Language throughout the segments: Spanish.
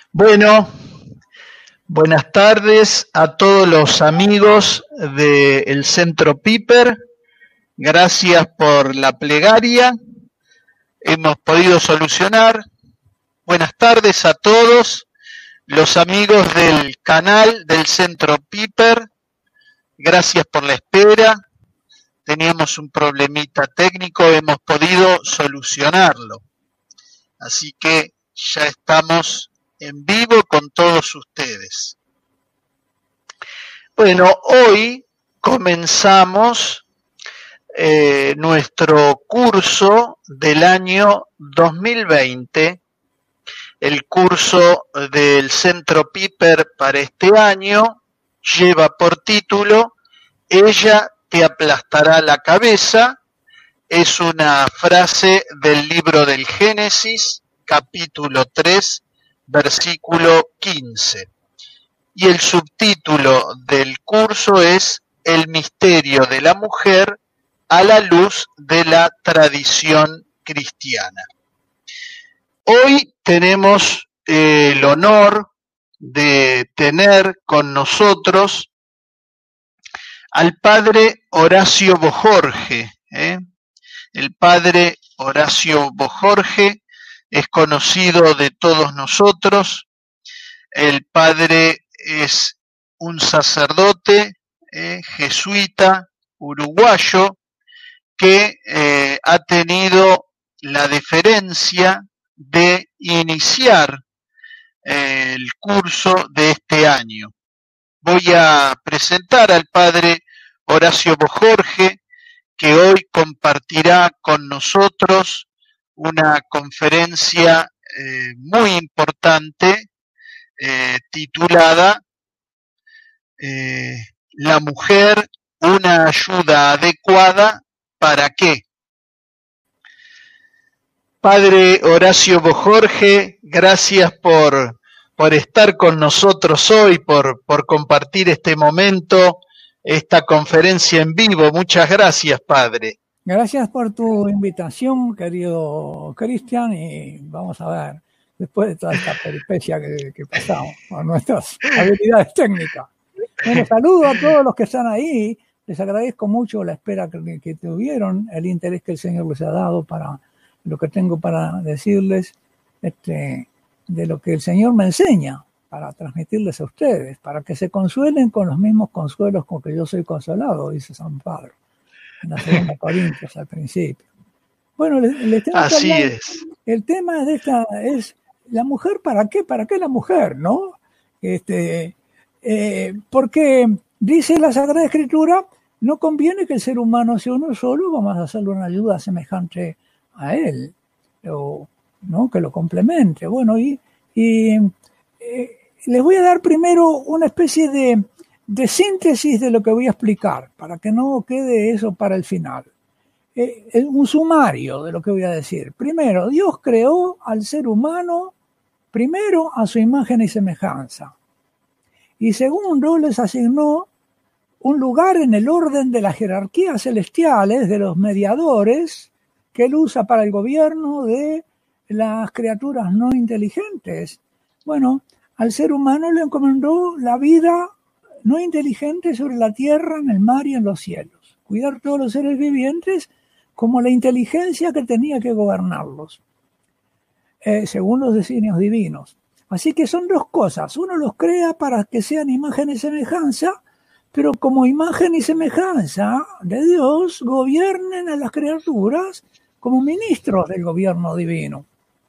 Bueno, buenas tardes a todos los amigos del Centro Piper. Gracias por la plegaria. Hemos podido solucionar. Buenas tardes a todos los amigos del canal del Centro Piper. Gracias por la espera. Teníamos un problemita técnico, hemos podido solucionarlo. Así que ya estamos en vivo con todos ustedes. Bueno, hoy comenzamos nuestro curso del año 2020, el curso del Centro Piper para este año lleva por título Ella te aplastará la cabeza. Es una frase del libro del Génesis, capítulo 3, versículo 15. Y el subtítulo del curso es El misterio de la mujer a la luz de la tradición cristiana. Hoy tenemos el honor de tener con nosotros al padre Horacio Bojorge. El padre Horacio Bojorge es conocido de todos nosotros. El padre es un sacerdote jesuita uruguayo que ha tenido la deferencia de iniciar el curso de este año. Voy a presentar al padre Horacio Bojorge, que hoy compartirá con nosotros una conferencia muy importante titulada La mujer, una ayuda adecuada, ¿para qué? Padre Horacio Bojorge, gracias por estar con nosotros hoy, por compartir este momento, esta conferencia en vivo. Muchas gracias, Padre. Gracias por tu invitación, querido Cristian, y vamos a ver, después de toda esta peripecia que pasamos, con nuestras habilidades técnicas. Bueno, saludo a todos los que están ahí, les agradezco mucho la espera que tuvieron, el interés que el Señor les ha dado para lo que tengo para decirles, de lo que el Señor me enseña, para transmitirles a ustedes, para que se consuelen con los mismos consuelos con que yo soy consolado, dice San Pablo, en la 2 Corintios al principio. Bueno, les tengo Así que hablar, es. el tema de esta es la mujer, ¿para qué? ¿Para qué la mujer, no? Porque dice la Sagrada Escritura, no conviene que el ser humano sea uno solo, vamos a hacerle una ayuda semejante a él, o ¿no? Que lo complemente. Bueno, y les voy a dar primero una especie de síntesis de lo que voy a explicar, para que no quede eso para el final. Un sumario de lo que voy a decir. Primero, Dios creó al ser humano, primero, a su imagen y semejanza. Y segundo, les asignó un lugar en el orden de las jerarquías celestiales, de los mediadores, que él usa para el gobierno de las criaturas no inteligentes. Bueno, al ser humano le encomendó la vida no inteligente sobre la tierra, en el mar y en los cielos. Cuidar todos los seres vivientes como la inteligencia que tenía que gobernarlos, según los designios divinos. Así que son dos cosas. Uno los crea para que sean imagen y semejanza, pero como imagen y semejanza de Dios, gobiernen a las criaturas como ministros del gobierno divino.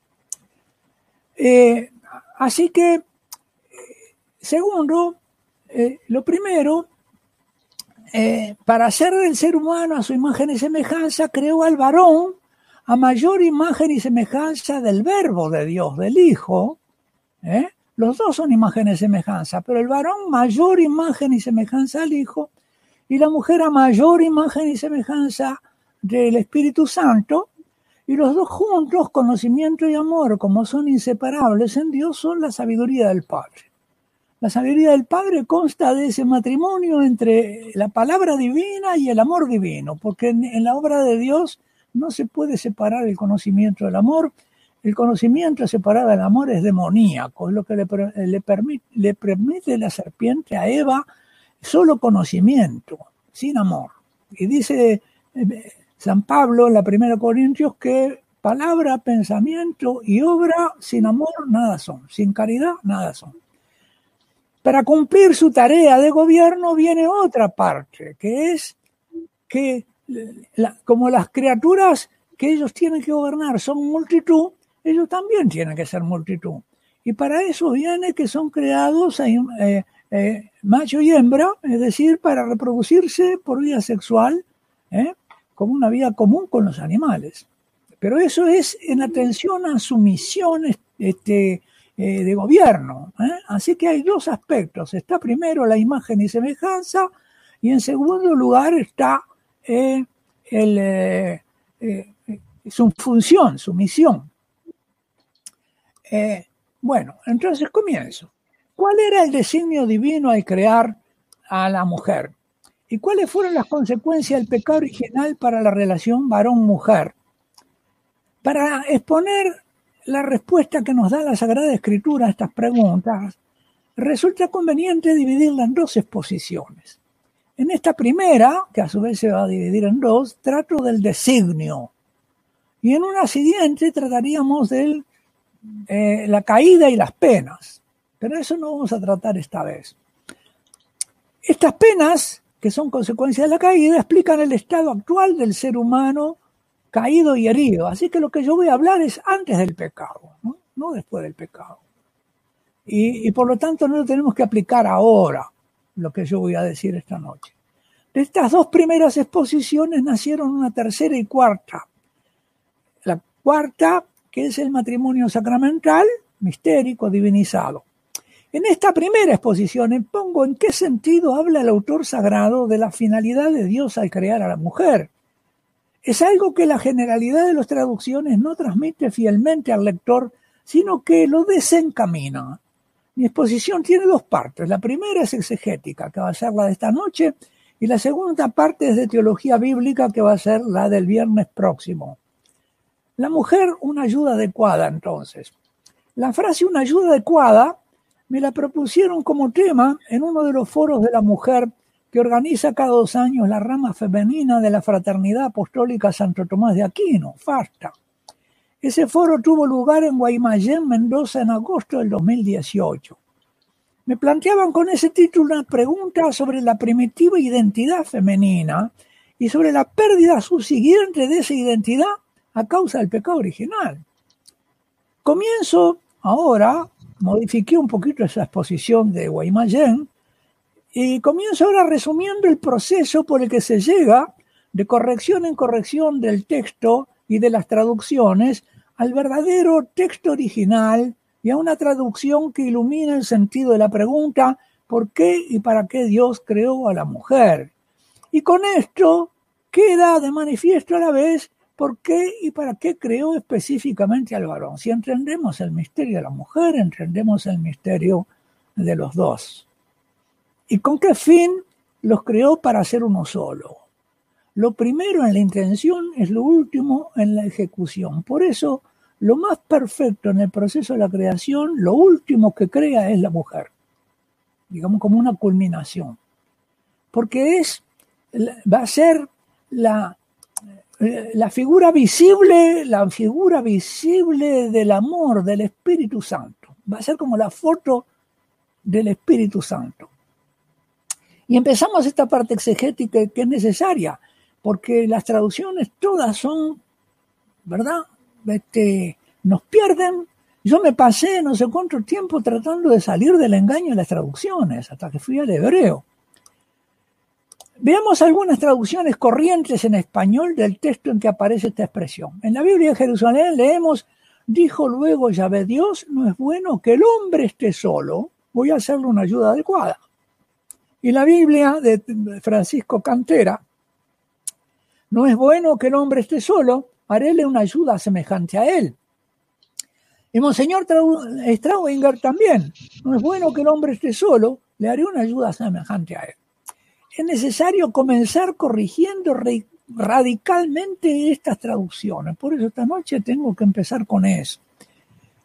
Así que, segundo, lo primero, para hacer del ser humano a su imagen y semejanza, creó al varón a mayor imagen y semejanza del Verbo de Dios, del Hijo. Los dos son imagen y semejanza, pero el varón mayor imagen y semejanza al Hijo, y la mujer a mayor imagen y semejanza del Espíritu Santo, y los dos juntos, conocimiento y amor, como son inseparables en Dios, son la sabiduría del Padre. La sabiduría del Padre consta de ese matrimonio entre la palabra divina y el amor divino, porque en la obra de Dios no se puede separar el conocimiento del amor, el conocimiento separado del amor es demoníaco, es lo que le permite la serpiente a Eva solo conocimiento, sin amor. Y dice San Pablo en la 1 Corintios que palabra, pensamiento y obra sin amor nada son, sin caridad nada son. Para cumplir su tarea de gobierno viene otra parte, que es que como las criaturas que ellos tienen que gobernar son multitud, ellos también tienen que ser multitud. Y para eso viene que son creados macho y hembra, es decir, para reproducirse por vía sexual, como una vida común con los animales. Pero eso es en atención a su misión de gobierno. Así que hay dos aspectos. Está primero la imagen y semejanza, y en segundo lugar está su función, su misión. Bueno, entonces comienzo. ¿Cuál era el designio divino al crear a la mujer? ¿Y cuáles fueron las consecuencias del pecado original para la relación varón-mujer? Para exponer la respuesta que nos da la Sagrada Escritura a estas preguntas, resulta conveniente dividirla en dos exposiciones. En esta primera, que a su vez se va a dividir en dos, trato del designio. Y en una siguiente trataríamos de la caída y las penas. Pero eso no vamos a tratar esta vez. Estas penas, que son consecuencias de la caída, explican el estado actual del ser humano caído y herido. Así que lo que yo voy a hablar es antes del pecado, no después del pecado. Y por lo tanto no lo tenemos que aplicar ahora, lo que yo voy a decir esta noche. De estas dos primeras exposiciones nacieron una tercera y cuarta. La cuarta, que es el matrimonio sacramental, mistérico, divinizado. En esta primera exposición expongo en qué sentido habla el autor sagrado de la finalidad de Dios al crear a la mujer. Es algo que la generalidad de las traducciones no transmite fielmente al lector, sino que lo desencamina. Mi exposición tiene dos partes. La primera es exegética, que va a ser la de esta noche, y la segunda parte es de teología bíblica, que va a ser la del viernes próximo. La mujer, una ayuda adecuada, entonces. La frase una ayuda adecuada me la propusieron como tema en uno de los foros de la mujer que organiza cada 2 años la rama femenina de la Fraternidad Apostólica Santo Tomás de Aquino, FASTA. Ese foro tuvo lugar en Guaymallén, Mendoza, en agosto del 2018. Me planteaban con ese título una pregunta sobre la primitiva identidad femenina y sobre la pérdida subsiguiente de esa identidad a causa del pecado original. Comienzo ahora, modifiqué un poquito esa exposición de Guaymallén, y comienzo ahora resumiendo el proceso por el que se llega de corrección en corrección del texto y de las traducciones al verdadero texto original y a una traducción que ilumina el sentido de la pregunta ¿por qué y para qué Dios creó a la mujer? Y con esto queda de manifiesto a la vez por qué y para qué creó específicamente al varón. Si entendemos el misterio de la mujer, entendemos el misterio de los dos. ¿Y con qué fin los creó para ser uno solo? Lo primero en la intención es lo último en la ejecución. Por eso, lo más perfecto en el proceso de la creación, lo último que crea es la mujer. Digamos como una culminación. Porque va a ser la figura visible del amor del Espíritu Santo. Va a ser como la foto del Espíritu Santo. Y empezamos esta parte exegética que es necesaria, porque las traducciones todas son, ¿verdad? Nos pierden. Yo me pasé no sé cuánto tiempo tratando de salir del engaño de las traducciones, hasta que fui al hebreo. Veamos algunas traducciones corrientes en español del texto en que aparece esta expresión. En la Biblia de Jerusalén leemos, dijo luego Yahvé Dios, no es bueno que el hombre esté solo, voy a hacerle una ayuda adecuada. Y la Biblia de Francisco Cantera, no es bueno que el hombre esté solo, haréle una ayuda semejante a él. Y Monseñor Straubinger también, no es bueno que el hombre esté solo, le haré una ayuda semejante a él. Es necesario comenzar corrigiendo radicalmente estas traducciones. Por eso esta noche tengo que empezar con eso.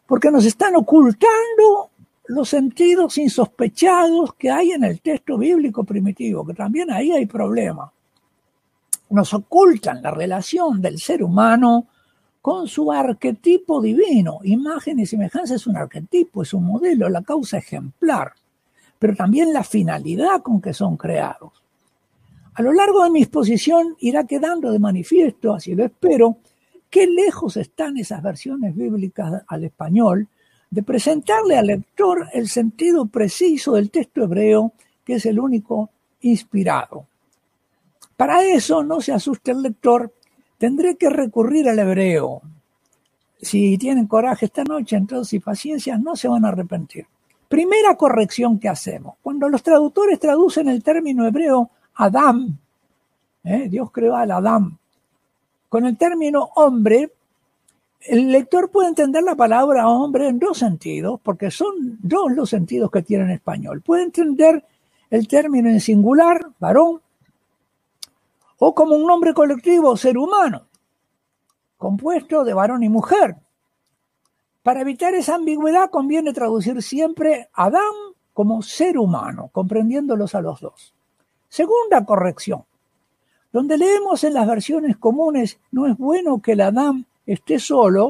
porque nos están ocultando los sentidos insospechados que hay en el texto bíblico primitivo, que también ahí hay problema. Nos ocultan la relación del ser humano con su arquetipo divino. Imagen y semejanza es un arquetipo, es un modelo, la causa ejemplar, pero también la finalidad con que son creados. A lo largo de mi exposición irá quedando de manifiesto, así lo espero, qué lejos están esas versiones bíblicas al español de presentarle al lector el sentido preciso del texto hebreo, que es el único inspirado. Para eso, no se asuste el lector, tendré que recurrir al hebreo. Si tienen coraje esta noche, entonces, y paciencia, no se van a arrepentir. Primera corrección que hacemos. Cuando los traductores traducen el término hebreo Adán, Dios creó al Adán, con el término hombre, el lector puede entender la palabra hombre en dos sentidos, porque son dos los sentidos que tiene en español. Puede entender el término en singular, varón, o como un nombre colectivo, ser humano, compuesto de varón y mujer. Para evitar esa ambigüedad conviene traducir siempre Adán como ser humano, comprendiéndolos a los dos. Segunda corrección. Donde leemos en las versiones comunes, no es bueno que el Adán esté solo,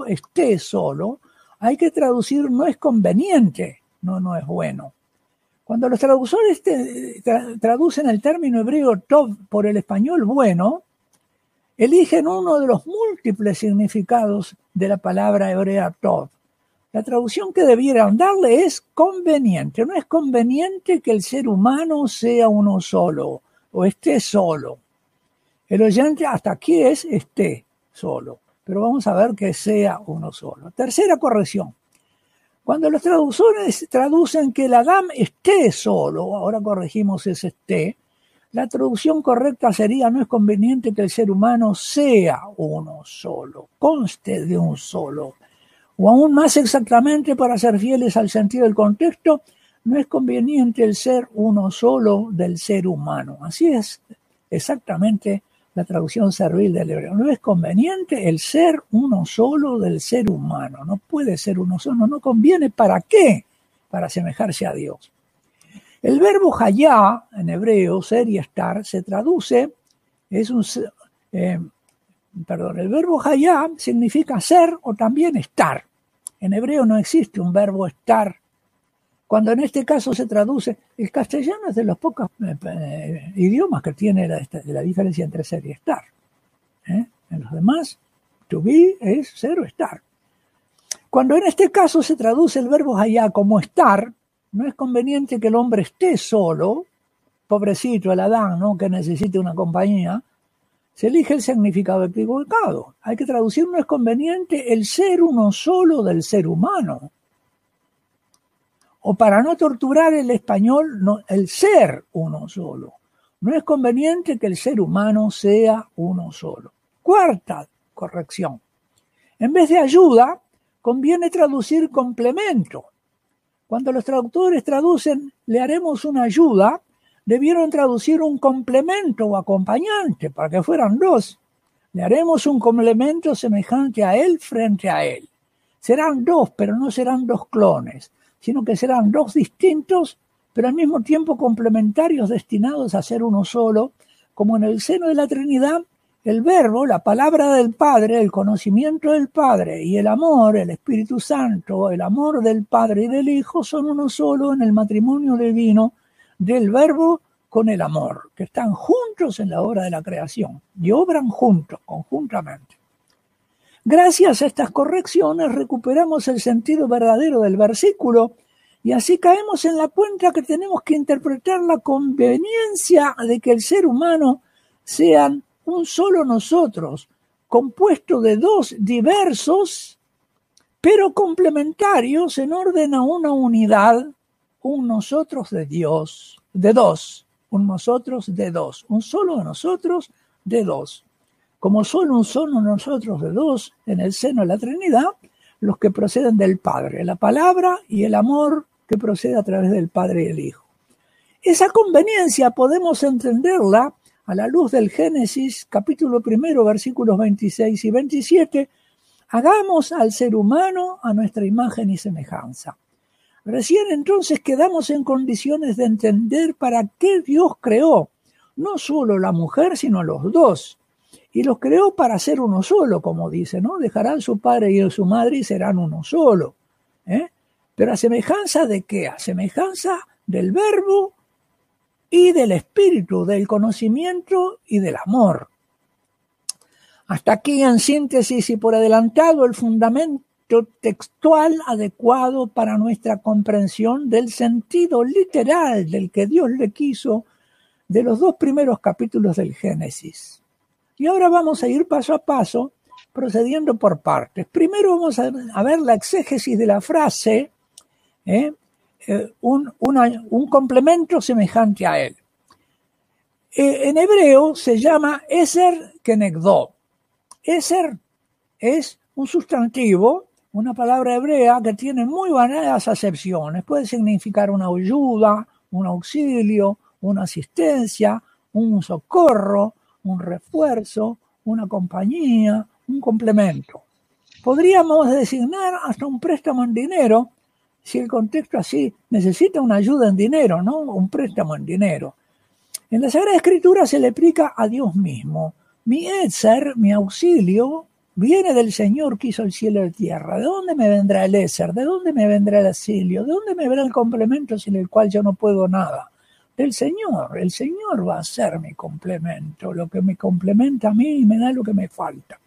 hay que traducir no es conveniente, no es bueno. Cuando los traductores traducen el término hebreo tov por el español bueno, eligen uno de los múltiples significados de la palabra hebrea tov. La traducción que debieran darle es conveniente. No es conveniente que el ser humano sea uno solo o esté solo. El oyente hasta aquí es esté solo, pero vamos a ver que sea uno solo. Tercera corrección. Cuando los traductores traducen que el Adán esté solo, ahora corregimos ese esté, la traducción correcta sería no es conveniente que el ser humano sea uno solo, conste de un solo. O aún más exactamente, para ser fieles al sentido del contexto, no es conveniente el ser uno solo del ser humano. Así es exactamente la traducción servil del hebreo. No es conveniente el ser uno solo del ser humano. No puede ser uno solo. No conviene. ¿Para qué? Para asemejarse a Dios. El verbo hayá, en hebreo, ser y estar, se traduce, el verbo hayá significa ser o también estar. En hebreo no existe un verbo estar. Cuando en este caso se traduce, el castellano es de los pocos idiomas que tiene la diferencia entre ser y estar. En los demás, to be es ser o estar. Cuando en este caso se traduce el verbo hayá como estar, no es conveniente que el hombre esté solo, pobrecito el Adán, ¿no?, que necesite una compañía, se elige el significado equivocado. Hay que traducir, no es conveniente el ser uno solo del ser humano. O para no torturar el español, no, el ser uno solo. No es conveniente que el ser humano sea uno solo. Cuarta corrección. En vez de ayuda, conviene traducir complemento. Cuando los traductores traducen, le haremos una ayuda, debieron traducir un complemento o acompañante para que fueran dos. Le haremos un complemento semejante a él frente a él. Serán dos, pero no serán dos clones, sino que serán dos distintos, pero al mismo tiempo complementarios destinados a ser uno solo, como en el seno de la Trinidad, el Verbo, la palabra del Padre, el conocimiento del Padre y el amor, el Espíritu Santo, el amor del Padre y del Hijo son uno solo en el matrimonio divino del Verbo con el amor, que están juntos en la obra de la creación y obran juntos, conjuntamente. Gracias a estas correcciones recuperamos el sentido verdadero del versículo y así caemos en la cuenta que tenemos que interpretar la conveniencia de que el ser humano sean un solo nosotros, compuesto de dos diversos, pero complementarios en orden a una unidad, un nosotros de Dios, de dos, un nosotros de dos, un solo de nosotros de dos. Como son un solo nosotros de dos en el seno de la Trinidad, los que proceden del Padre, la palabra y el amor que procede a través del Padre y el Hijo. Esa conveniencia podemos entenderla a la luz del Génesis, capítulo 1, versículos 26 y 27, Hagamos al ser humano a nuestra imagen y semejanza. Recién entonces quedamos en condiciones de entender para qué Dios creó, no solo la mujer, sino los dos. Y los creó para ser uno solo, como dice, ¿no? Dejarán su padre y su madre y serán uno solo. Pero a semejanza de qué? A semejanza del verbo y del espíritu, del conocimiento y del amor. Hasta aquí, en síntesis y por adelantado, el fundamento textual adecuado para nuestra comprensión del sentido literal del que Dios le quiso de los 2 primeros capítulos del Génesis. Y ahora vamos a ir paso a paso, procediendo por partes. Primero vamos a ver la exégesis de la frase, un complemento semejante a él. En hebreo se llama Eser Kenegdo. Eser es un sustantivo, una palabra hebrea que tiene muy variadas acepciones. Puede significar una ayuda, un auxilio, una asistencia, un socorro, un refuerzo, una compañía, un complemento. Podríamos designar hasta un préstamo en dinero, si el contexto así necesita una ayuda en dinero, ¿no? Un préstamo en dinero. En la Sagrada Escritura se le aplica a Dios mismo. Mi Ezer, mi auxilio, viene del Señor que hizo el cielo y la tierra. ¿De dónde me vendrá el Ezer? ¿De dónde me vendrá el auxilio? ¿De dónde me vendrá el complemento sin el cual yo no puedo nada? Del Señor. El Señor va a ser mi complemento, lo que me complementa a mí y me da lo que me falta.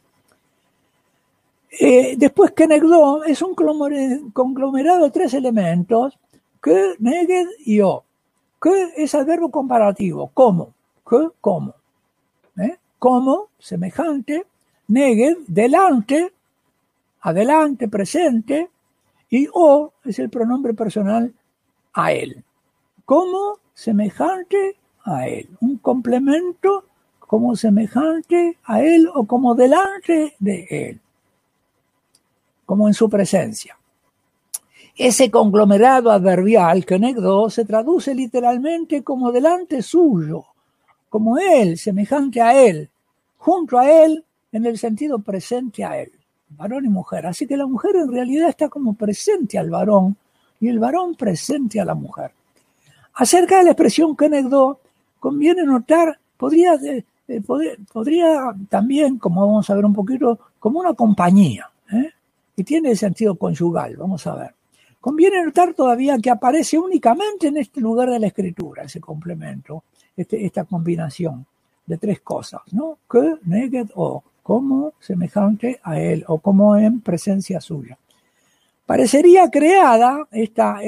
Después Kenegdo es un conglomerado de 3 elementos, que, neged y o. Que es el verbo comparativo, como, que, como. Como, semejante, neged, delante, adelante, presente, y o es el pronombre personal a él. Como, semejante a él. Un complemento como semejante a él o como delante de él. Como en su presencia. Ese conglomerado adverbial, kenegdo, se traduce literalmente como delante suyo, como él, semejante a él, junto a él, en el sentido presente a él, varón y mujer. Así que la mujer en realidad está como presente al varón y el varón presente a la mujer. Acerca de la expresión kenegdo, conviene notar, podría también, como vamos a ver un poquito, como una compañía, y tiene el sentido conyugal, vamos a ver. Conviene notar todavía que aparece únicamente en este lugar de la Escritura, ese complemento, esta combinación de 3 cosas, ¿no? Que, neged, o, como semejante a él, o como en presencia suya. Parecería creada esta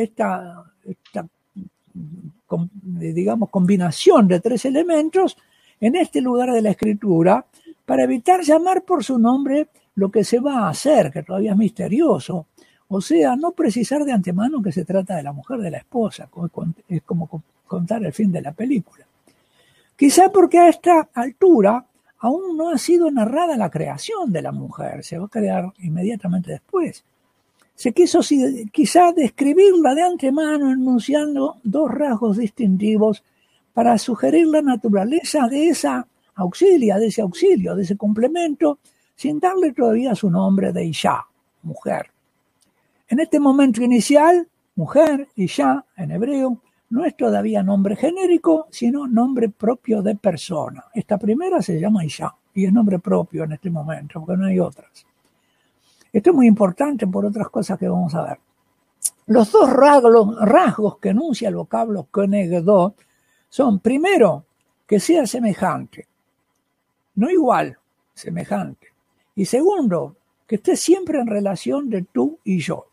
digamos, combinación de 3 elementos en este lugar de la Escritura para evitar llamar por su nombre lo que se va a hacer, que todavía es misterioso. O sea, no precisar de antemano que se trata de la mujer de la esposa, es como contar el fin de la película. Quizá porque a esta altura aún no ha sido narrada la creación de la mujer, se va a crear inmediatamente después. Se quiso quizá describirla de antemano enunciando 2 rasgos distintivos para sugerir la naturaleza de esa auxilia, de ese auxilio, de ese complemento, sin darle todavía su nombre de Isha, mujer. En este momento inicial, mujer, Isha, en hebreo, no es todavía nombre genérico, sino nombre propio de persona. Esta primera se llama Isha y es nombre propio en este momento, porque no hay otras. Esto es muy importante por otras cosas que vamos a ver. Los 2 rasgos que enuncia el vocablo kenegdo son, primero, que sea semejante, no igual, semejante. Y segundo, que esté siempre en relación de tú y yo.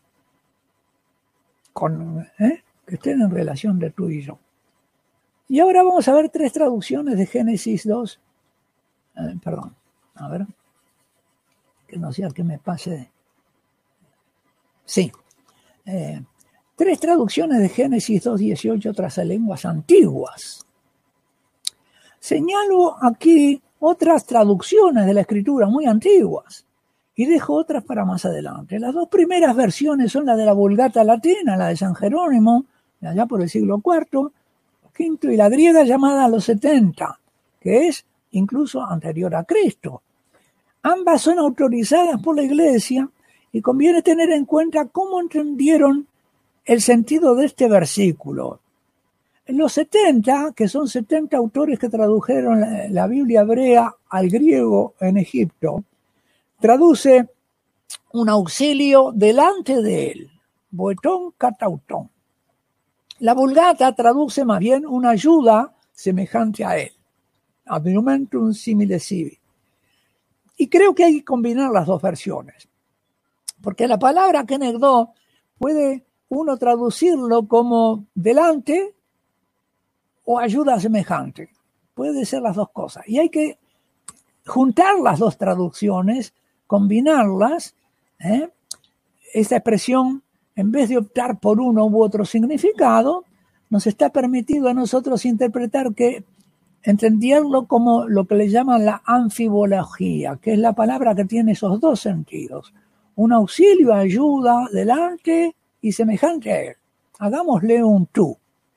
Que estén en relación de tú y yo. Y ahora vamos a ver 3 traducciones de Génesis 2. A ver. Que no sea que me pase. Sí. 3 traducciones de Génesis 2:18 tras lenguas antiguas. Señalo aquí otras traducciones de la Escritura muy antiguas y dejo otras para más adelante. Las 2 primeras versiones son la de la Vulgata latina, la de San Jerónimo, de allá por el siglo IV, y la griega llamada a los 70, que es incluso anterior a Cristo. Ambas son autorizadas por la Iglesia y conviene tener en cuenta cómo entendieron el sentido de este versículo. En los 70, que son 70 autores que tradujeron la Biblia hebrea al griego en Egipto, traduce un auxilio delante de él, boetón katautón. La Vulgata traduce más bien una ayuda semejante a él, argumentum simile sibi. Y creo que hay que combinar las dos versiones, porque la palabra kenegdó puede uno traducirlo como delante o ayuda semejante. Puede ser las dos cosas. Y hay que juntar las dos traducciones, combinarlas. Esta expresión, en vez de optar por uno u otro significado, nos está permitido a nosotros interpretar entenderlo como lo que le llaman la anfibología, que es la palabra que tiene esos dos sentidos. Un auxilio, ayuda, delante y semejante a él. Hagámosle un tú.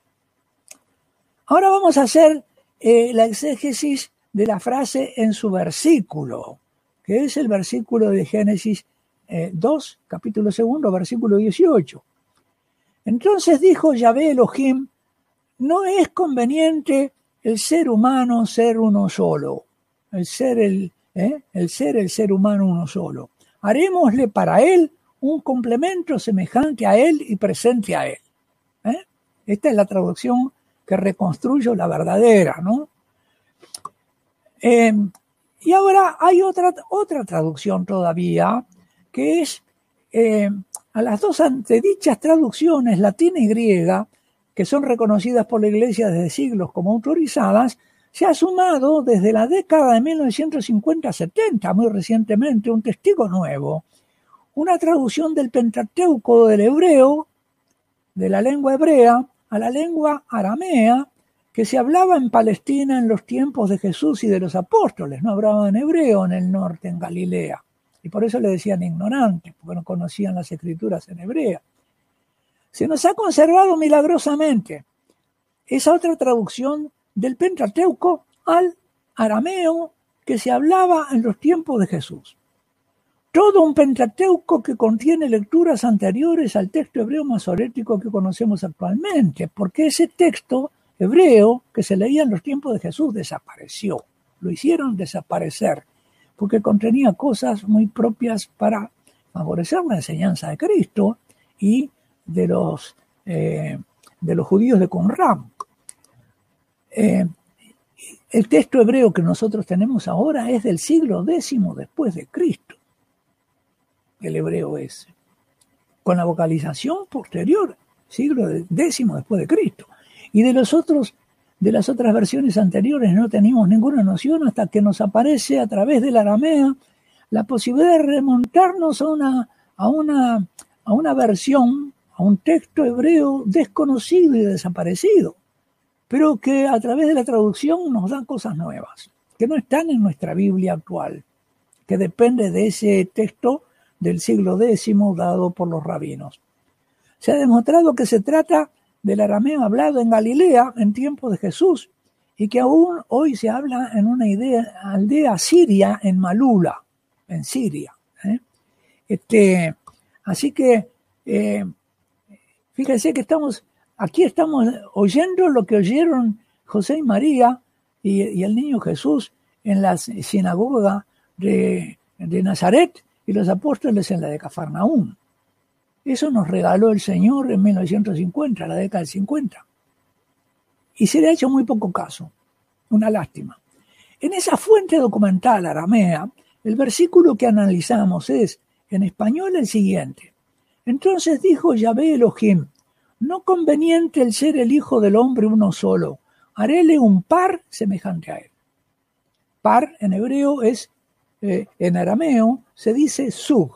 Ahora vamos a hacer la exégesis de la frase en su versículo, que es el versículo de Génesis 2, capítulo 2, versículo 18. Entonces dijo Yahvé Elohim, no es conveniente el ser humano ser uno solo, el ser humano uno solo. Harémosle para él un complemento semejante a él y presente a él. Esta es la traducción que reconstruyo la verdadera, ¿no? Y ahora hay otra traducción todavía, que es a las dos antedichas traducciones, latina y griega, que son reconocidas por la Iglesia desde siglos como autorizadas, se ha sumado desde la década de 1950-70, muy recientemente, un testigo nuevo, una traducción del Pentateuco del hebreo, de la lengua hebrea, a la lengua aramea, que se hablaba en Palestina en los tiempos de Jesús y de los apóstoles. No hablaban hebreo en el norte, en Galilea. Y por eso le decían ignorantes, porque no conocían las escrituras en hebreo. Se nos ha conservado milagrosamente esa otra traducción del Pentateuco al arameo que se hablaba en los tiempos de Jesús. Todo un Pentateuco que contiene lecturas anteriores al texto hebreo masorético que conocemos actualmente, porque ese texto hebreo que se leía en los tiempos de Jesús desapareció, lo hicieron desaparecer, porque contenía cosas muy propias para favorecer la enseñanza de Cristo y de los judíos de Qumran. El texto hebreo que nosotros tenemos ahora es del siglo X después de Cristo. El hebreo es, con la vocalización posterior, siglo X después de Cristo. Y de las otras versiones anteriores no teníamos ninguna noción hasta que nos aparece a través de la aramea la posibilidad de remontarnos a una versión, a un texto hebreo desconocido y desaparecido, pero que a través de la traducción nos da cosas nuevas, que no están en nuestra Biblia actual, que depende de ese texto del siglo X dado por los rabinos. Se ha demostrado que se trata del arameo hablado en Galilea en tiempos de Jesús y que aún hoy se habla en una aldea siria en Malula, en Siria. Así que fíjense que aquí estamos oyendo lo que oyeron José y María y el niño Jesús en la sinagoga de Nazaret y los apóstoles en la de Cafarnaúm. Eso nos regaló el Señor en 1950, la década del 50. Y se le ha hecho muy poco caso. Una lástima. En esa fuente documental aramea, el versículo que analizamos es, en español, el siguiente. Entonces dijo Yahvé Elohim, no conveniente el ser el Hijo del Hombre uno solo, haréle un par semejante a él. Par en hebreo es, en arameo se dice zug.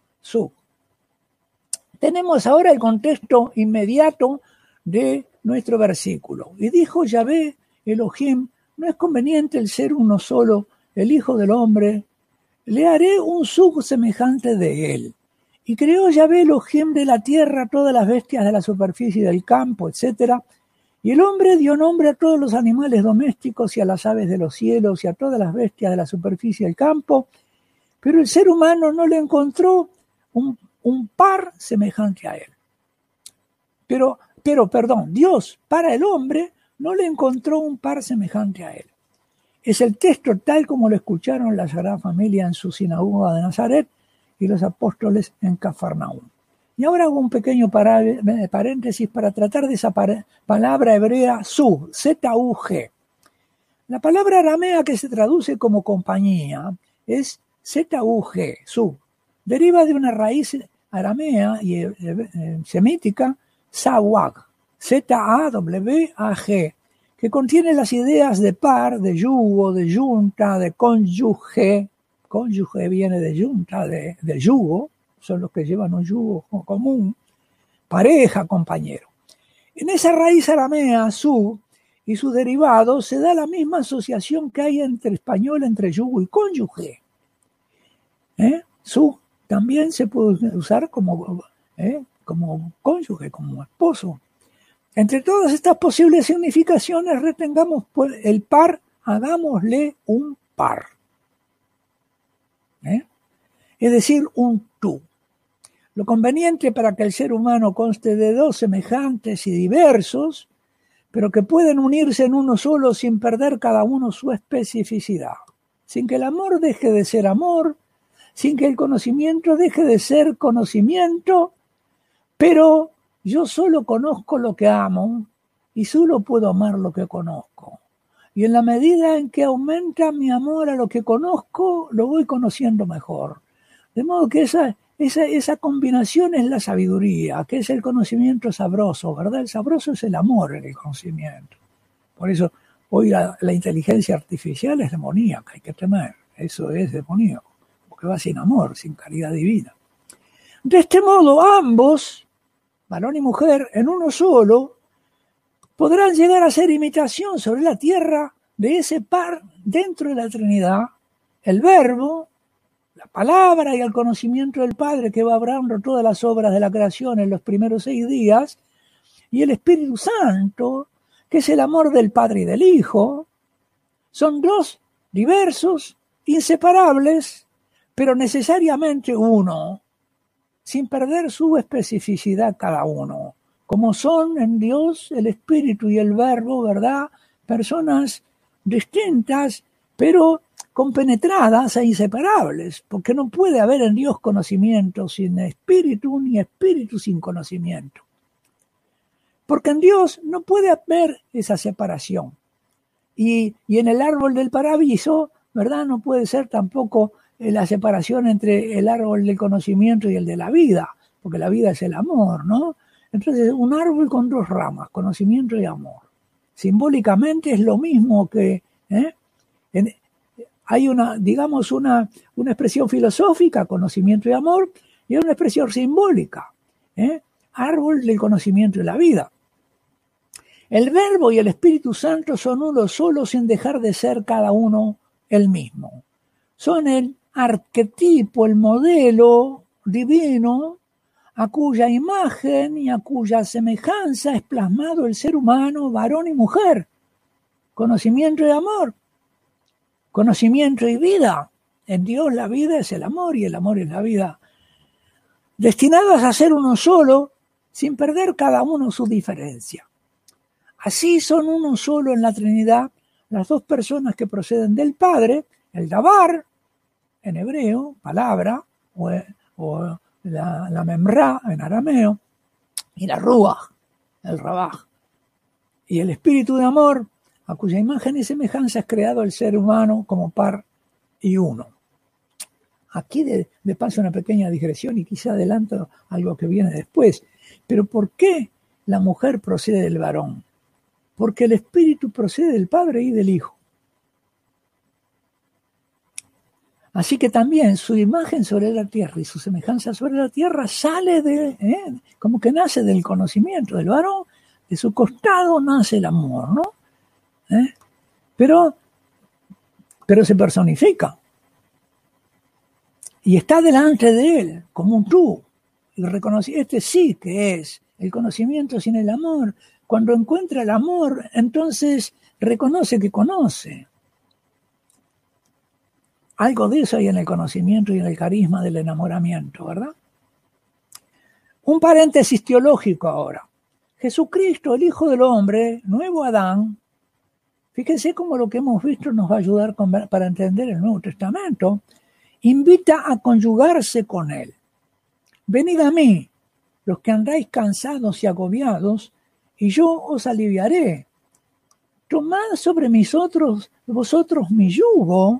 Tenemos ahora el contexto inmediato de nuestro versículo. Y dijo Yahvé Elohim, no es conveniente el ser uno solo, el Hijo del Hombre, le haré un zug semejante de él. Y creó Yahvé Elohim de la tierra todas las bestias de la superficie del campo, etc. Y el hombre dio nombre a todos los animales domésticos y a las aves de los cielos y a todas las bestias de la superficie del campo. pero el ser humano no le encontró un par semejante a él. Pero, perdón, Dios para el hombre no le encontró un par semejante a él. Es el texto tal como lo escucharon la Sagrada Familia en su sinagoga de Nazaret y los apóstoles en Cafarnaúm. Y ahora hago un pequeño paréntesis para tratar de esa palabra hebrea Zug, Z-U-G. La palabra aramea que se traduce como compañía es Z-U-G, Zug. Deriva de una raíz aramea y semítica, Zawag, Z-A-W-A-G, que contiene las ideas de par, de yugo, de yunta, de cónyuge. Cónyuge viene de yunta, de yugo, son los que llevan un yugo común, pareja, compañero. En esa raíz aramea, su y sus derivados, se da la misma asociación que hay entre español, entre yugo y cónyuge. Su también se puede usar como cónyuge, como esposo. Entre todas estas posibles significaciones, retengamos el par, hagámosle un par. Es decir, un tú. Lo conveniente para que el ser humano conste de dos semejantes y diversos, pero que pueden unirse en uno solo sin perder cada uno su especificidad, sin que el amor deje de ser amor, sin que el conocimiento deje de ser conocimiento, pero yo solo conozco lo que amo y solo puedo amar lo que conozco. Y en la medida en que aumenta mi amor a lo que conozco, lo voy conociendo mejor. De modo que esa combinación es la sabiduría, que es el conocimiento sabroso, ¿verdad? El sabroso es el amor en el conocimiento. Por eso hoy la inteligencia artificial es demoníaca, hay que temer. Eso es demoníaco, porque va sin amor, sin caridad divina. De este modo, ambos, varón y mujer, en uno solo, podrán llegar a ser imitación sobre la tierra de ese par dentro de la Trinidad, el Verbo, la palabra y el conocimiento del Padre que va obrando todas las obras de la creación en los primeros 6 días, y el Espíritu Santo, que es el amor del Padre y del Hijo. Son dos diversos, inseparables, pero necesariamente uno, sin perder su especificidad cada uno, como son en Dios el Espíritu y el Verbo, ¿verdad? Personas distintas, pero compenetradas e inseparables, porque no puede haber en Dios conocimiento sin espíritu, ni espíritu sin conocimiento. Porque en Dios no puede haber esa separación. Y en el árbol del paraíso, ¿verdad? No puede ser tampoco la separación entre el árbol del conocimiento y el de la vida, porque la vida es el amor, ¿no? Entonces, un árbol con 2 ramas, conocimiento y amor. Simbólicamente es lo mismo que... hay una expresión filosófica, conocimiento y amor, y hay una expresión simbólica, árbol del conocimiento y la vida. El Verbo y el Espíritu Santo son uno solo sin dejar de ser cada uno el mismo. Son el arquetipo, el modelo divino a cuya imagen y a cuya semejanza es plasmado el ser humano, varón y mujer. Conocimiento y amor. Conocimiento y vida. En Dios la vida es el amor y el amor es la vida. Destinados a ser uno solo, sin perder cada uno su diferencia. Así son uno solo en la Trinidad las 2 personas que proceden del Padre, el Dabar, en hebreo, palabra, o la memra en arameo, y la ruach, el rabaj, y el espíritu de amor, a cuya imagen y semejanza es creado el ser humano como par y uno. Aquí de paso una pequeña digresión y quizá adelanto algo que viene después. Pero ¿por qué la mujer procede del varón? Porque el espíritu procede del Padre y del Hijo. Así que también su imagen sobre la tierra y su semejanza sobre la tierra sale como que nace del conocimiento del varón, de su costado nace el amor, ¿no? Pero se personifica. Y está delante de él, como un tú. Y reconoce, este sí que es el conocimiento sin el amor. Cuando encuentra el amor, entonces reconoce que conoce. Algo de eso hay en el conocimiento y en el carisma del enamoramiento, ¿verdad? Un paréntesis teológico ahora. Jesucristo, el Hijo del Hombre, nuevo Adán, fíjense cómo lo que hemos visto nos va a ayudar para entender el Nuevo Testamento, invita a conyugarse con Él. Venid a mí, los que andáis cansados y agobiados, y yo os aliviaré. Tomad sobre vosotros mi yugo,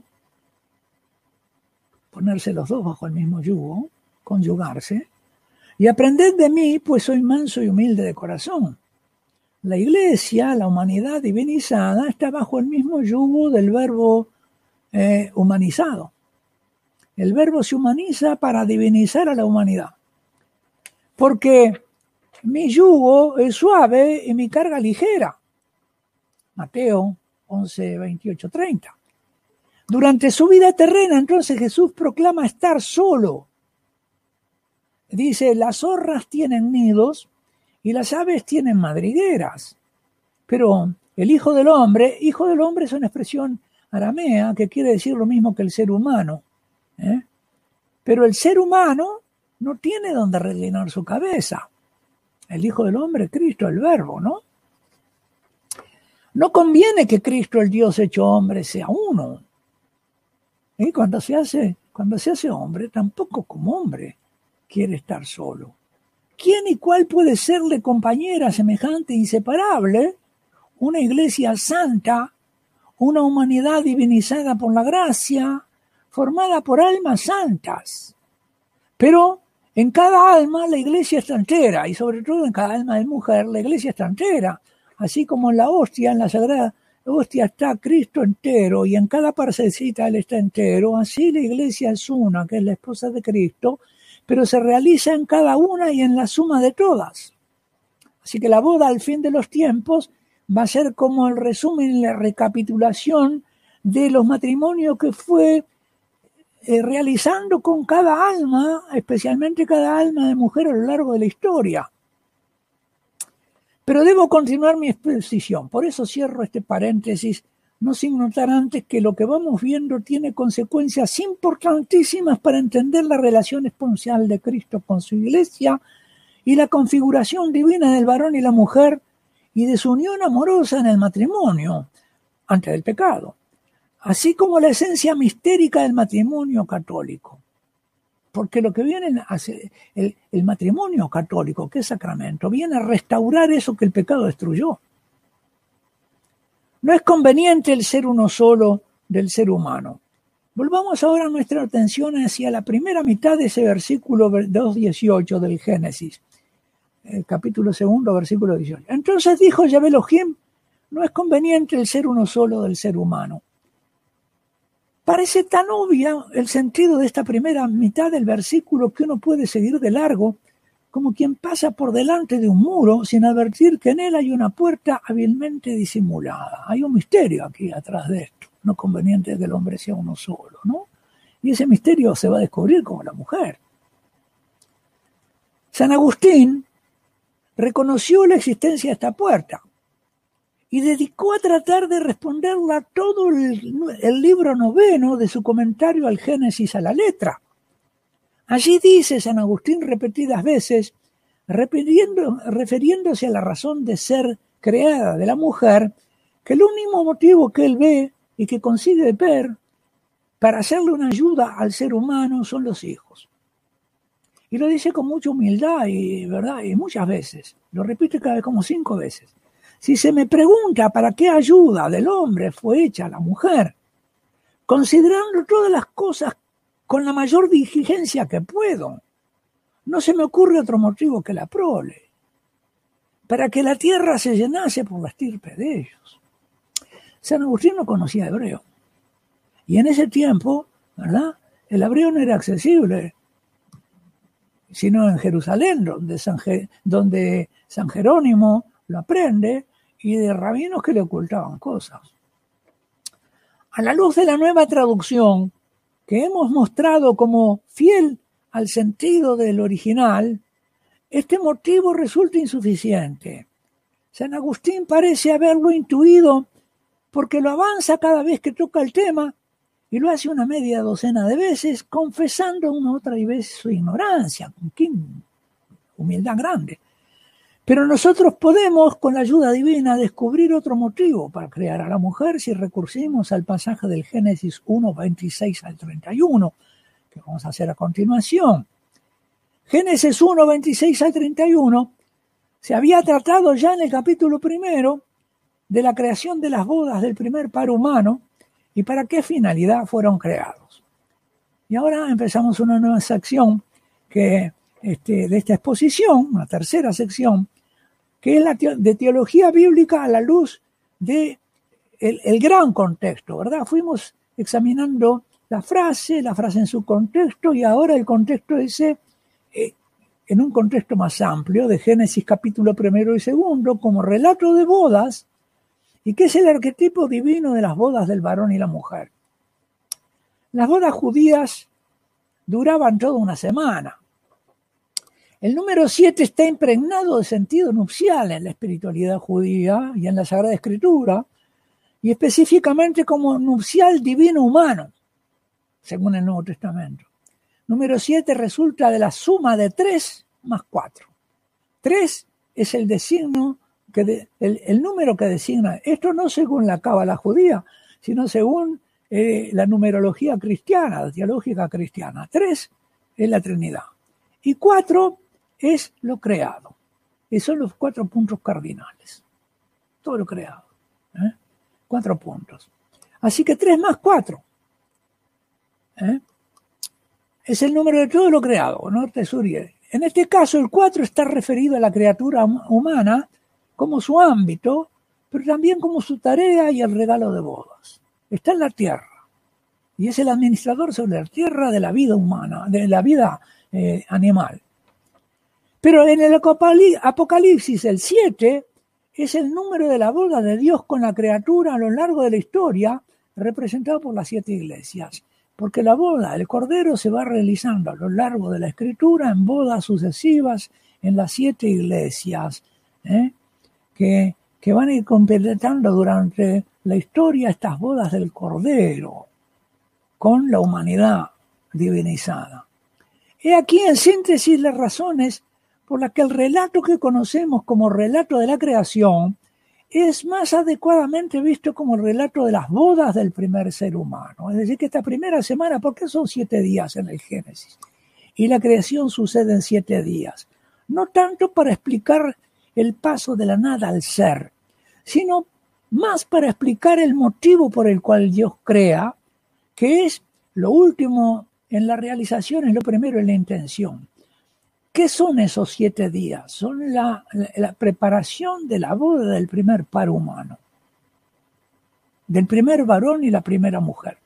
ponerse los dos bajo el mismo yugo, conyugarse, y aprended de mí, pues soy manso y humilde de corazón. La Iglesia, la humanidad divinizada, está bajo el mismo yugo del Verbo humanizado. El Verbo se humaniza para divinizar a la humanidad. Porque mi yugo es suave y mi carga ligera. Mateo 11, 28, 30. Durante su vida terrena, entonces Jesús proclama estar solo. Dice, las zorras tienen nidos y las aves tienen madrigueras. Pero el Hijo del Hombre es una expresión aramea que quiere decir lo mismo que el ser humano. Pero el ser humano no tiene donde rellenar su cabeza. El Hijo del Hombre, Cristo, el Verbo, ¿no? No conviene que Cristo, el Dios hecho hombre, sea uno. Y cuando se hace hombre, tampoco como hombre quiere estar solo. ¿Quién y cuál puede serle compañera semejante e inseparable? Una iglesia santa, una humanidad divinizada por la gracia, formada por almas santas. Pero en cada alma la iglesia está entera, y sobre todo en cada alma de mujer la iglesia está entera. Así como en la hostia, en la sagrada hostia está Cristo entero, y en cada partecita Él está entero, así la iglesia es una, que es la esposa de Cristo, pero se realiza en cada una y en la suma de todas. Así que la boda al fin de los tiempos va a ser como el resumen y la recapitulación de los matrimonios que fue realizando con cada alma, especialmente cada alma de mujer a lo largo de la historia. Pero debo continuar mi exposición, por eso cierro este paréntesis, no sin notar antes que lo que vamos viendo tiene consecuencias importantísimas para entender la relación esponsal de Cristo con su iglesia y la configuración divina del varón y la mujer y de su unión amorosa en el matrimonio antes del pecado, así como la esencia mistérica del matrimonio católico. Porque lo que viene a hacer el matrimonio católico, que es sacramento, viene a restaurar eso que el pecado destruyó. No es conveniente el ser uno solo del ser humano. Volvamos ahora nuestra atención hacia la primera mitad de ese versículo 2:18 del Génesis, el capítulo 2, versículo 18. Entonces dijo Yahvé Elohim, no es conveniente el ser uno solo del ser humano. Parece tan obvio el sentido de esta primera mitad del versículo que uno puede seguir de largo, como quien pasa por delante de un muro sin advertir que en él hay una puerta hábilmente disimulada. Hay un misterio aquí atrás de esto. No es conveniente que el hombre sea uno solo, ¿no? Y ese misterio se va a descubrir como la mujer. San Agustín reconoció la existencia de esta puerta y dedicó a tratar de responderla todo el libro 9 de su comentario al Génesis a la letra. Allí dice San Agustín repetidas veces, refiriéndose a la razón de ser creada de la mujer, que el único motivo que él ve y que consigue ver para hacerle una ayuda al ser humano son los hijos. Y lo dice con mucha humildad y verdad, y muchas veces. Lo repite cada vez como 5 veces. Si se me pregunta para qué ayuda del hombre fue hecha la mujer, considerando todas las cosas con la mayor diligencia que puedo, no se me ocurre otro motivo que la prole, para que la tierra se llenase por la estirpe de ellos. San Agustín no conocía hebreo, y en ese tiempo, ¿verdad?, el hebreo no era accesible, sino en Jerusalén, donde San Jerónimo lo aprende, y de rabinos que le ocultaban cosas. A la luz de la nueva traducción, que hemos mostrado como fiel al sentido del original, este motivo resulta insuficiente. San Agustín parece haberlo intuido porque lo avanza cada vez que toca el tema Y lo hace una media docena de veces, confesando una otra vez su ignorancia. ¡Qué humildad grande! Pero nosotros podemos, con la ayuda divina, descubrir otro motivo para crear a la mujer si recurrimos al pasaje del Génesis 1, 26 al 31, que vamos a hacer a continuación. Génesis 1, 26 al 31 se había tratado ya en el capítulo 1 de la creación de las bodas del primer par humano y para qué finalidad fueron creados. Y ahora empezamos una nueva sección de esta exposición, una tercera sección, que es la de teología bíblica a la luz de el gran contexto, ¿verdad? Fuimos examinando la frase en su contexto, y ahora el contexto ese, en un contexto más amplio, de Génesis capítulo 1 y 2, como relato de bodas, y que es el arquetipo divino de las bodas del varón y la mujer. Las bodas judías duraban toda una semana. El número 7 está impregnado de sentido nupcial en la espiritualidad judía y en la Sagrada Escritura, y específicamente como nupcial divino humano, según el Nuevo Testamento. Número 7 resulta de la suma de 3 más 4. 3 es el designio, el número que designa, esto no según la cábala judía, sino según la numerología cristiana, la teológica cristiana. 3 es la Trinidad. Y 4 es lo creado. Y son los 4 puntos cardinales. Todo lo creado. 4 puntos. Así que 3 más 4. Es el número de todo lo creado, norte, sur y este. En este caso, el 4 está referido a la criatura humana como su ámbito, pero también como su tarea y el regalo de bodas. Está en la tierra. Y es el administrador sobre la tierra de la vida humana, de la vida animal. Pero en el Apocalipsis, el 7 es el número de la boda de Dios con la criatura a lo largo de la historia, representado por las 7 iglesias. Porque la boda del Cordero se va realizando a lo largo de la Escritura en bodas sucesivas en las 7 iglesias, que van a ir completando durante la historia estas bodas del Cordero con la humanidad divinizada. He aquí en síntesis las razones por las que el relato que conocemos como relato de la creación es más adecuadamente visto como el relato de las bodas del primer ser humano. Es decir, que esta primera semana, ¿por qué son 7 días en el Génesis? Y la creación sucede en 7 días. No tanto para explicar el paso de la nada al ser, sino más para explicar el motivo por el cual Dios crea, que es lo último en la realización, es lo primero en la intención. ¿Qué son esos 7 días? Son la preparación de la boda del primer par humano, del primer varón y la primera mujer.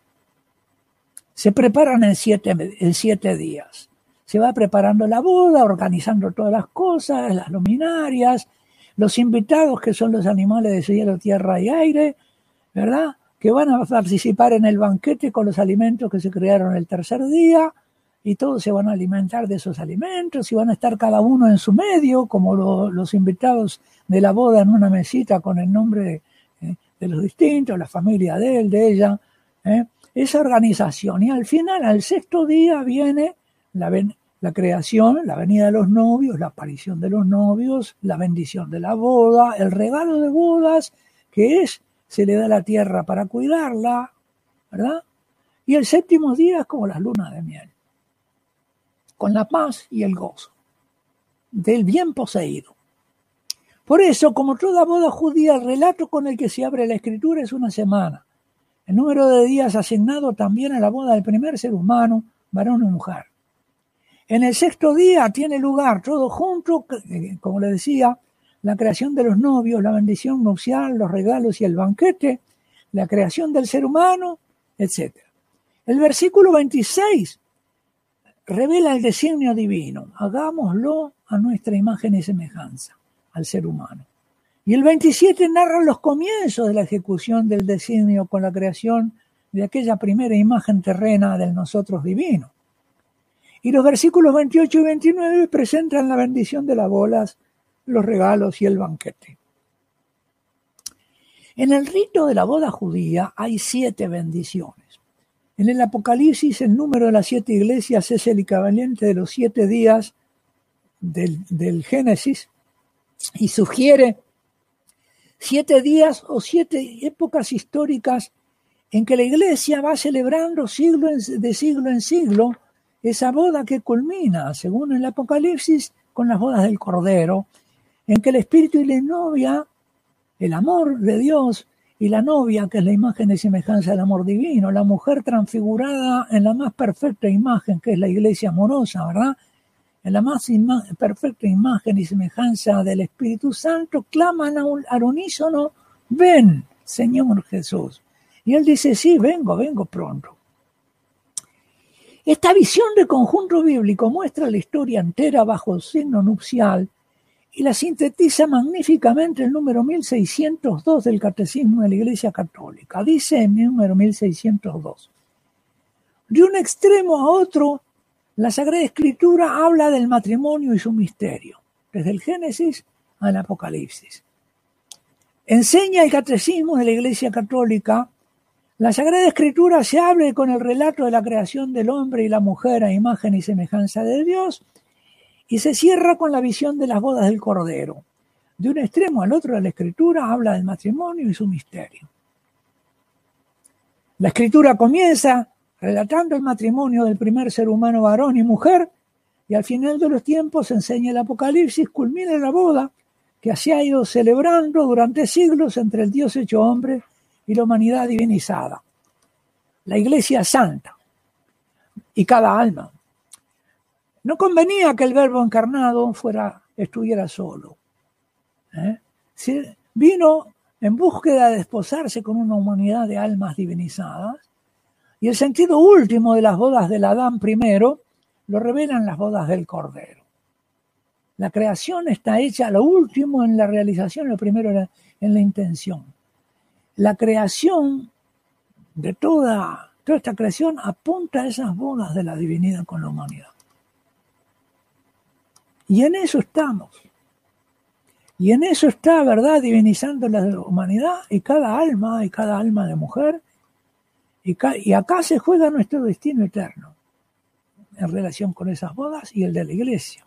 Se preparan en 7 días. Se va preparando la boda, organizando todas las cosas, las luminarias, los invitados que son los animales de cielo, tierra y aire, ¿verdad? Que van a participar en el banquete con los alimentos que se crearon el tercer día, y todos se van a alimentar de esos alimentos y van a estar cada uno en su medio, como los invitados de la boda en una mesita con el nombre de los distintos, la familia de él, de ella, esa organización. Y al final, al 6º día, viene la creación, la venida de los novios, la aparición de los novios, la bendición de la boda, el regalo de bodas, que se le da a la tierra para cuidarla, ¿verdad? Y el 7º día es como las lunas de miel, con la paz y el gozo del bien poseído. Por eso, como toda boda judía, el relato con el que se abre la Escritura es una semana. El número de días asignado también a la boda del primer ser humano, varón y mujer. En el 6º día tiene lugar todo junto, como le decía, la creación de los novios, la bendición nupcial, los regalos y el banquete, la creación del ser humano, etc. El versículo 26 revela el designio divino. Hagámoslo a nuestra imagen y semejanza, al ser humano. Y el 27 narra los comienzos de la ejecución del designio con la creación de aquella primera imagen terrena del nosotros divino. Y los versículos 28 y 29 presentan la bendición de las bodas, los regalos y el banquete. En el rito de la boda judía hay 7 bendiciones. En el Apocalipsis el número de las 7 iglesias es el equivalente de los 7 días del Génesis y sugiere 7 días o 7 épocas históricas en que la iglesia va celebrando de siglo en siglo esa boda que culmina, según el Apocalipsis, con las bodas del Cordero, en que el Espíritu y la novia, el amor de Dios y la novia, que es la imagen y semejanza del amor divino, la mujer transfigurada en la más perfecta imagen, que es la iglesia amorosa, ¿verdad? En la más perfecta imagen y semejanza del Espíritu Santo, claman al unísono, ven, Señor Jesús. Y él dice, sí, vengo pronto. Esta visión de conjunto bíblico muestra la historia entera bajo el signo nupcial y la sintetiza magníficamente el número 1602 del Catecismo de la Iglesia Católica. Dice en el número 1602, de un extremo a otro, la Sagrada Escritura habla del matrimonio y su misterio, desde el Génesis al Apocalipsis. Enseña el Catecismo de la Iglesia Católica, la Sagrada Escritura se abre con el relato de la creación del hombre y la mujer a imagen y semejanza de Dios y se cierra con la visión de las bodas del Cordero. De un extremo al otro de la Escritura habla del matrimonio y su misterio. La Escritura comienza relatando el matrimonio del primer ser humano varón y mujer y al final de los tiempos enseña el Apocalipsis, culmina la boda que se ha ido celebrando durante siglos entre el Dios hecho hombre y la humanidad divinizada, la Iglesia Santa y cada alma. No convenía que el Verbo encarnado estuviera solo. Vino en búsqueda de desposarse con una humanidad de almas divinizadas y el sentido último de las bodas del Adán primero lo revelan las bodas del Cordero. La creación está hecha, lo último en la realización, lo primero en la intención. La creación de toda esta creación apunta a esas bodas de la divinidad con la humanidad. Y en eso estamos. Y en eso está, ¿verdad?, divinizando la humanidad y cada alma de mujer. Y acá se juega nuestro destino eterno en relación con esas bodas y el de la iglesia.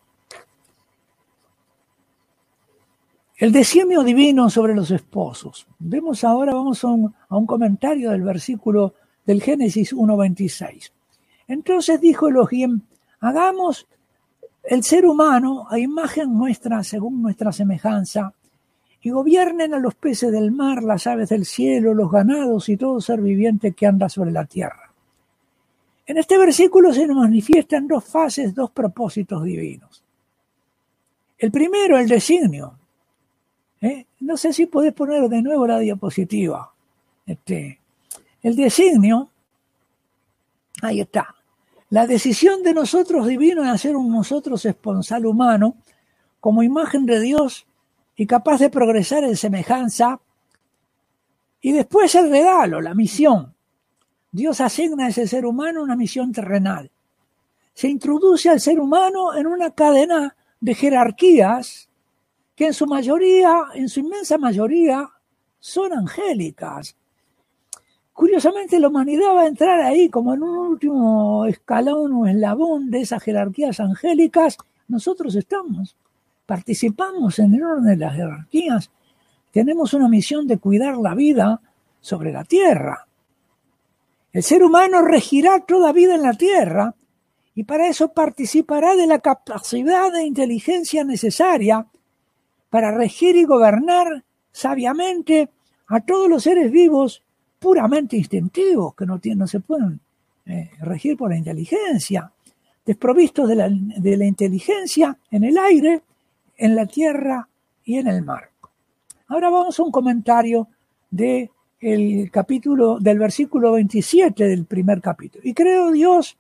El designio divino sobre los esposos. Vamos a un comentario del versículo del Génesis 1:26. Entonces dijo Elohim, hagamos el ser humano a imagen nuestra, según nuestra semejanza, y gobiernen a los peces del mar, las aves del cielo, los ganados y todo ser viviente que anda sobre la tierra. En este versículo se nos manifiestan dos fases, dos propósitos divinos. El primero, el designio. No sé si podés poner de nuevo la diapositiva. El designio, ahí está. La decisión de nosotros divino de hacer un nosotros esponsal humano como imagen de Dios y capaz de progresar en semejanza. Y después el regalo, la misión. Dios asigna a ese ser humano una misión terrenal. Se introduce al ser humano en una cadena de jerarquías que en su inmensa mayoría, son angélicas. Curiosamente, la humanidad va a entrar ahí como en un último escalón o eslabón de esas jerarquías angélicas. Nosotros participamos en el orden de las jerarquías. Tenemos una misión de cuidar la vida sobre la tierra. El ser humano regirá toda vida en la tierra y para eso participará de la capacidad de inteligencia necesaria para regir y gobernar sabiamente a todos los seres vivos puramente instintivos, que no se pueden regir por la inteligencia, desprovistos de la inteligencia en el aire, en la tierra y en el mar. Ahora vamos a un comentario del versículo 27 del primer capítulo. Y creó Dios,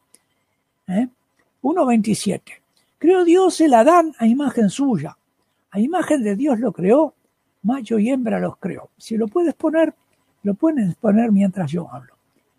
1:27, creó Dios el Adán a imagen suya. A imagen de Dios lo creó, macho y hembra los creó. Si lo puedes poner mientras yo hablo.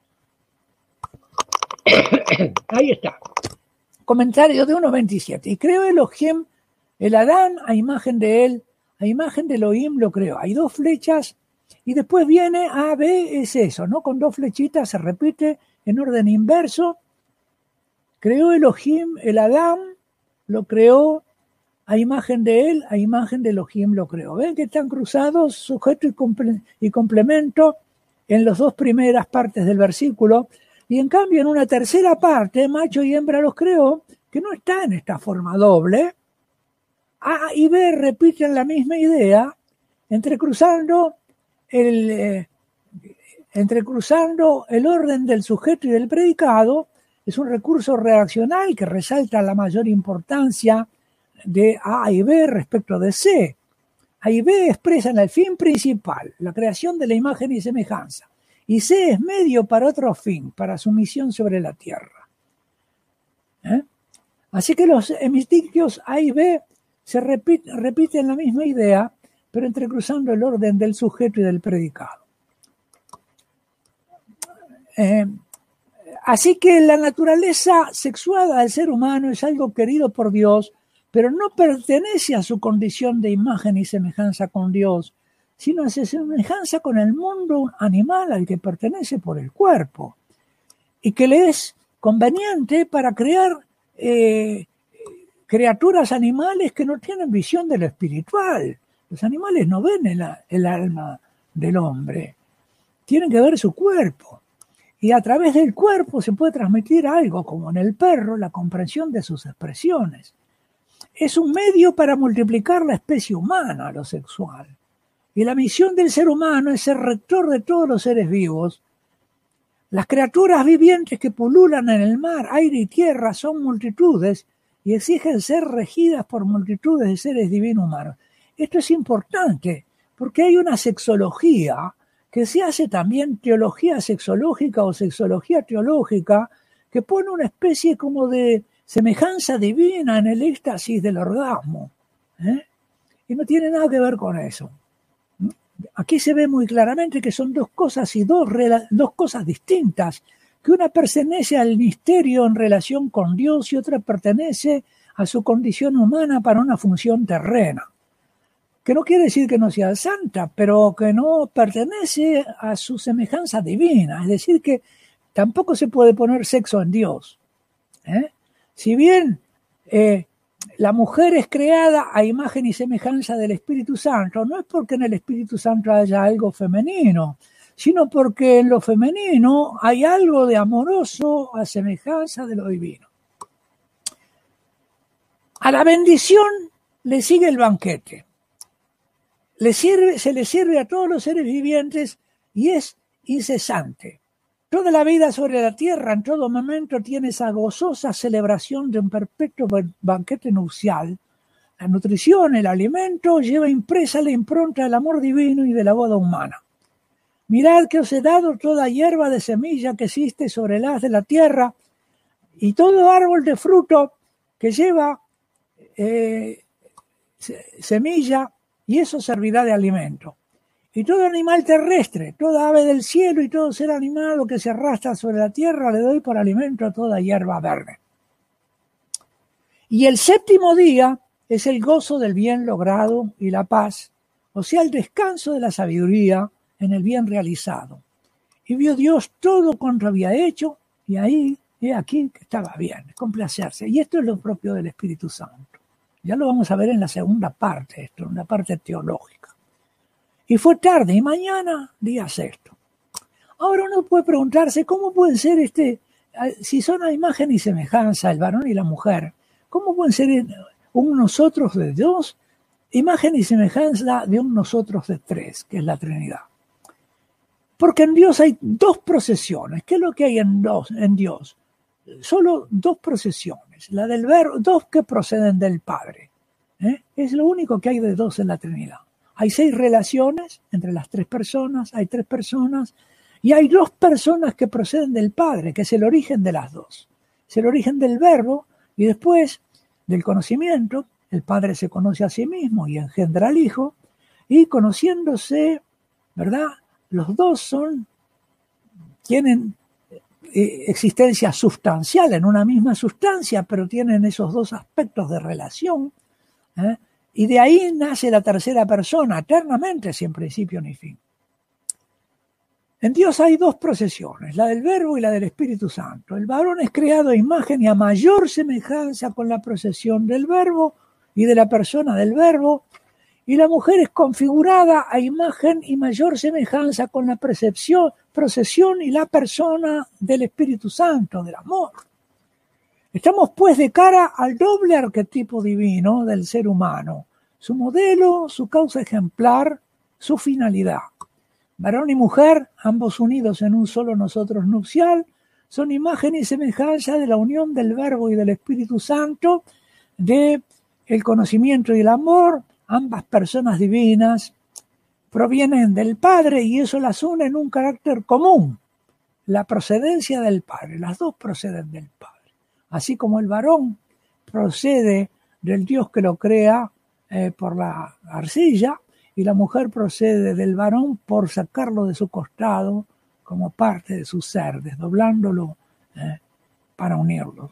Ahí está. Comentario de 1:27. Y creó Elohim el Adán a imagen de él, a imagen de Elohim lo creó. Hay dos flechas y después viene A, B, es eso, ¿no? Con dos flechitas se repite en orden inverso. Creó Elohim, el Adán, lo creó a imagen de él, a imagen de Elohim lo creó. ¿Ven que están cruzados sujeto y complemento en las dos primeras partes del versículo? Y en cambio en una tercera parte, macho y hembra los creó, que no está en esta forma doble. A y B repiten la misma idea, entrecruzando el orden del sujeto y del predicado. Es un recurso redaccional que resalta la mayor importancia de A y B respecto de C. A y B expresan el fin principal, la creación de la imagen y semejanza, y C es medio para otro fin, para su misión sobre la tierra. Así que los hemistiquios A y B se repiten la misma idea, pero entrecruzando el orden del sujeto y del predicado. Así que la naturaleza sexuada del ser humano es algo querido por Dios, pero no pertenece a su condición de imagen y semejanza con Dios, sino a su semejanza con el mundo animal al que pertenece por el cuerpo, y que le es conveniente para crear criaturas animales que no tienen visión de lo espiritual. Los animales no ven el alma del hombre, tienen que ver su cuerpo. Y a través del cuerpo se puede transmitir algo, como en el perro, la comprensión de sus expresiones. Es un medio para multiplicar la especie humana, lo sexual. Y la misión del ser humano es ser rector de todos los seres vivos. Las criaturas vivientes que pululan en el mar, aire y tierra son multitudes y exigen ser regidas por multitudes de seres divinos humanos. Esto es importante porque hay una sexología que se hace también teología sexológica o sexología teológica, que pone una especie como de semejanza divina en el éxtasis del orgasmo. Y no tiene nada que ver con eso. Aquí se ve muy claramente que son dos cosas y dos cosas distintas, que una pertenece al misterio en relación con Dios y otra pertenece a su condición humana para una función terrena. Que no quiere decir que no sea santa, pero que no pertenece a su semejanza divina. Es decir, que tampoco se puede poner sexo en Dios. Si bien la mujer es creada a imagen y semejanza del Espíritu Santo, no es porque en el Espíritu Santo haya algo femenino, sino porque en lo femenino hay algo de amoroso a semejanza de lo divino. A la bendición le sigue el banquete. Se le sirve a todos los seres vivientes y es incesante. Toda la vida sobre la tierra en todo momento tiene esa gozosa celebración de un perpetuo banquete nupcial. La nutrición, el alimento, lleva impresa la impronta del amor divino y de la boda humana. Mirad que os he dado toda hierba de semilla que existe sobre el haz de la tierra y todo árbol de fruto que lleva semilla, y eso servirá de alimento. Y todo animal terrestre, toda ave del cielo y todo ser animado que se arrastra sobre la tierra, le doy por alimento a toda hierba verde. Y el séptimo día es el gozo del bien logrado y la paz, o sea, el descanso de la sabiduría en el bien realizado. Y vio Dios todo cuanto había hecho, y ahí, he aquí que estaba bien, complacerse. Y esto es lo propio del Espíritu Santo. Ya lo vamos a ver en la segunda parte, esto, en la parte teológica. Y fue tarde, y mañana día sexto. Ahora uno puede preguntarse, ¿cómo pueden ser si son a imagen y semejanza el varón y la mujer, cómo pueden ser un nosotros de dos, imagen y semejanza de un nosotros de tres, que es la Trinidad? Porque en Dios hay dos procesiones. ¿Qué es lo que hay en Dios? Solo dos procesiones, la del verbo, dos que proceden del Padre. Es lo único que hay de dos en la Trinidad. Hay 6 relaciones entre las 3 personas, hay 3 personas, y hay 2 personas que proceden del Padre, que es el origen de las dos. Es el origen del verbo, y después del conocimiento, el Padre se conoce a sí mismo y engendra al Hijo, y conociéndose, ¿verdad? Los dos tienen existencia sustancial en una misma sustancia, pero tienen esos dos aspectos de relación, y de ahí nace la tercera persona, eternamente, sin principio ni fin. En Dios hay dos procesiones, la del Verbo y la del Espíritu Santo. El varón es creado a imagen y a mayor semejanza con la procesión del Verbo y de la persona del Verbo, y la mujer es configurada a imagen y mayor semejanza con la procesión y la persona del Espíritu Santo, del amor. Estamos pues de cara al doble arquetipo divino del ser humano, su modelo, su causa ejemplar, su finalidad. Varón y mujer, ambos unidos en un solo nosotros nupcial, son imagen y semejanza de la unión del Verbo y del Espíritu Santo, de el conocimiento y el amor. Ambas personas divinas provienen del Padre y eso las une en un carácter común, la procedencia del Padre. Las dos proceden del Padre. Así como el varón procede del Dios que lo crea por la arcilla, y la mujer procede del varón por sacarlo de su costado como parte de su ser, desdoblándolo para unirlo.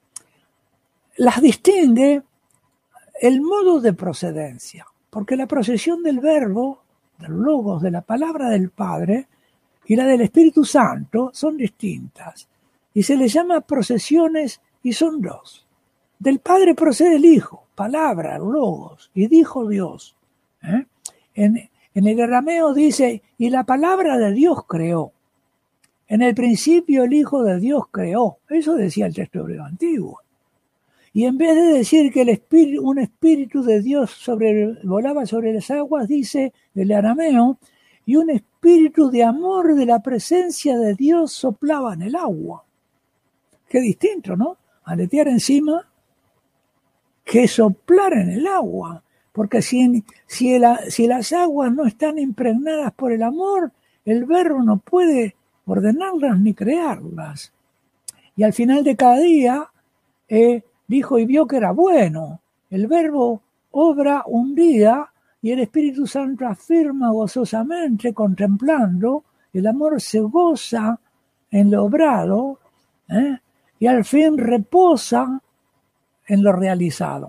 Las distingue el modo de procedencia, porque la procesión del Verbo, del Logos, de la palabra del Padre, y la del Espíritu Santo son distintas, y se les llama procesiones, y son dos. Del Padre procede el Hijo, palabra, Logos, y dijo Dios. En el arameo dice, y la palabra de Dios creó. En el principio el Hijo de Dios creó. Eso decía el texto hebreo antiguo. Y en vez de decir que un espíritu de Dios volaba sobre las aguas, dice el arameo, y un espíritu de amor de la presencia de Dios soplaba en el agua. Qué distinto, ¿no? Aletear encima que soplar en el agua. Porque si las aguas no están impregnadas por el amor, el Verbo no puede ordenarlas ni crearlas. Y al final de cada día, dijo y vio que era bueno. El Verbo obra un día y el Espíritu Santo afirma gozosamente, contemplando. El amor se goza en lo obrado y al fin reposa en lo realizado.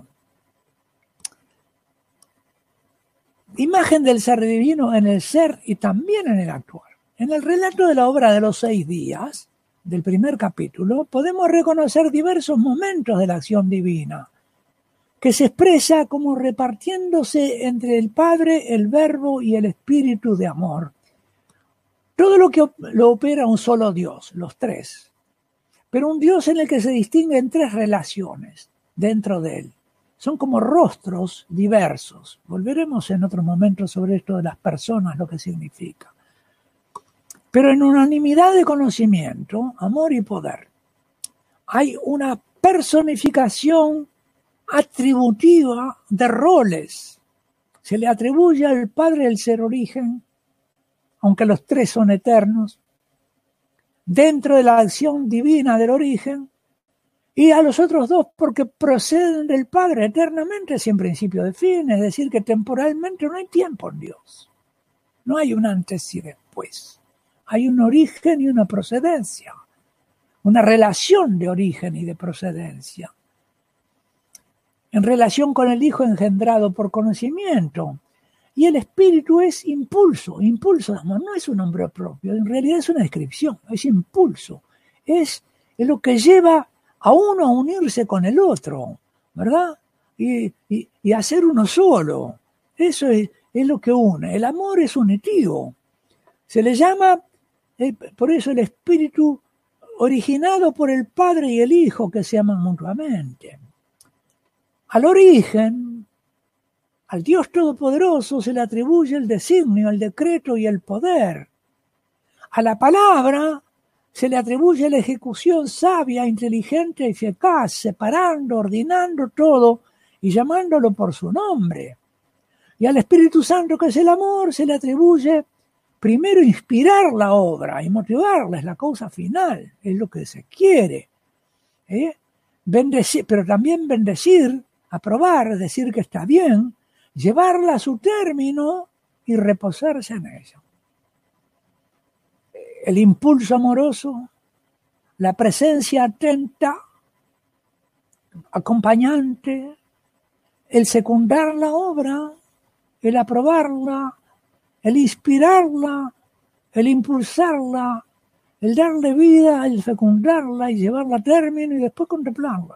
Imagen del ser divino en el ser y también en el actuar. En el relato de la obra de los 6 días, del primer capítulo, podemos reconocer diversos momentos de la acción divina, que se expresa como repartiéndose entre el Padre, el Verbo y el Espíritu de amor. Todo lo que lo opera un solo Dios, los tres, pero un Dios en el que se distinguen 3 relaciones dentro de él. Son como rostros diversos. Volveremos en otros momentos sobre esto de las personas, lo que significa. Pero en unanimidad de conocimiento, amor y poder, hay una personificación atributiva de roles. Se le atribuye al Padre el ser origen, aunque los 3 son eternos, dentro de la acción divina del origen, y a los otros 2 porque proceden del Padre eternamente sin principio de fin, es decir, que temporalmente no hay tiempo en Dios. No hay un antes y después. Hay un origen y una procedencia, una relación de origen y de procedencia. En relación con el Hijo engendrado por conocimiento. Y el Espíritu es impulso de amor, no es un nombre propio, en realidad es una descripción, es impulso, es lo que lleva a uno a unirse con el otro, ¿verdad? Y hacer uno solo. Eso es lo que une. El amor es unitivo. Se le llama, por eso, el Espíritu originado por el Padre y el Hijo, que se aman mutuamente. Al origen, al Dios Todopoderoso, se le atribuye el designio, el decreto y el poder. A la palabra se le atribuye la ejecución sabia, inteligente y eficaz, separando, ordenando todo y llamándolo por su nombre. Y al Espíritu Santo, que es el amor, se le atribuye primero inspirar la obra y motivarla, es la causa final, es lo que se quiere. Bendecir, pero también bendecir, aprobar, decir que está bien, llevarla a su término y reposarse en ella. El impulso amoroso, la presencia atenta, acompañante, el secundar la obra, el aprobarla, el inspirarla, el impulsarla, el darle vida, el fecundarla y llevarla a término y después contemplarla,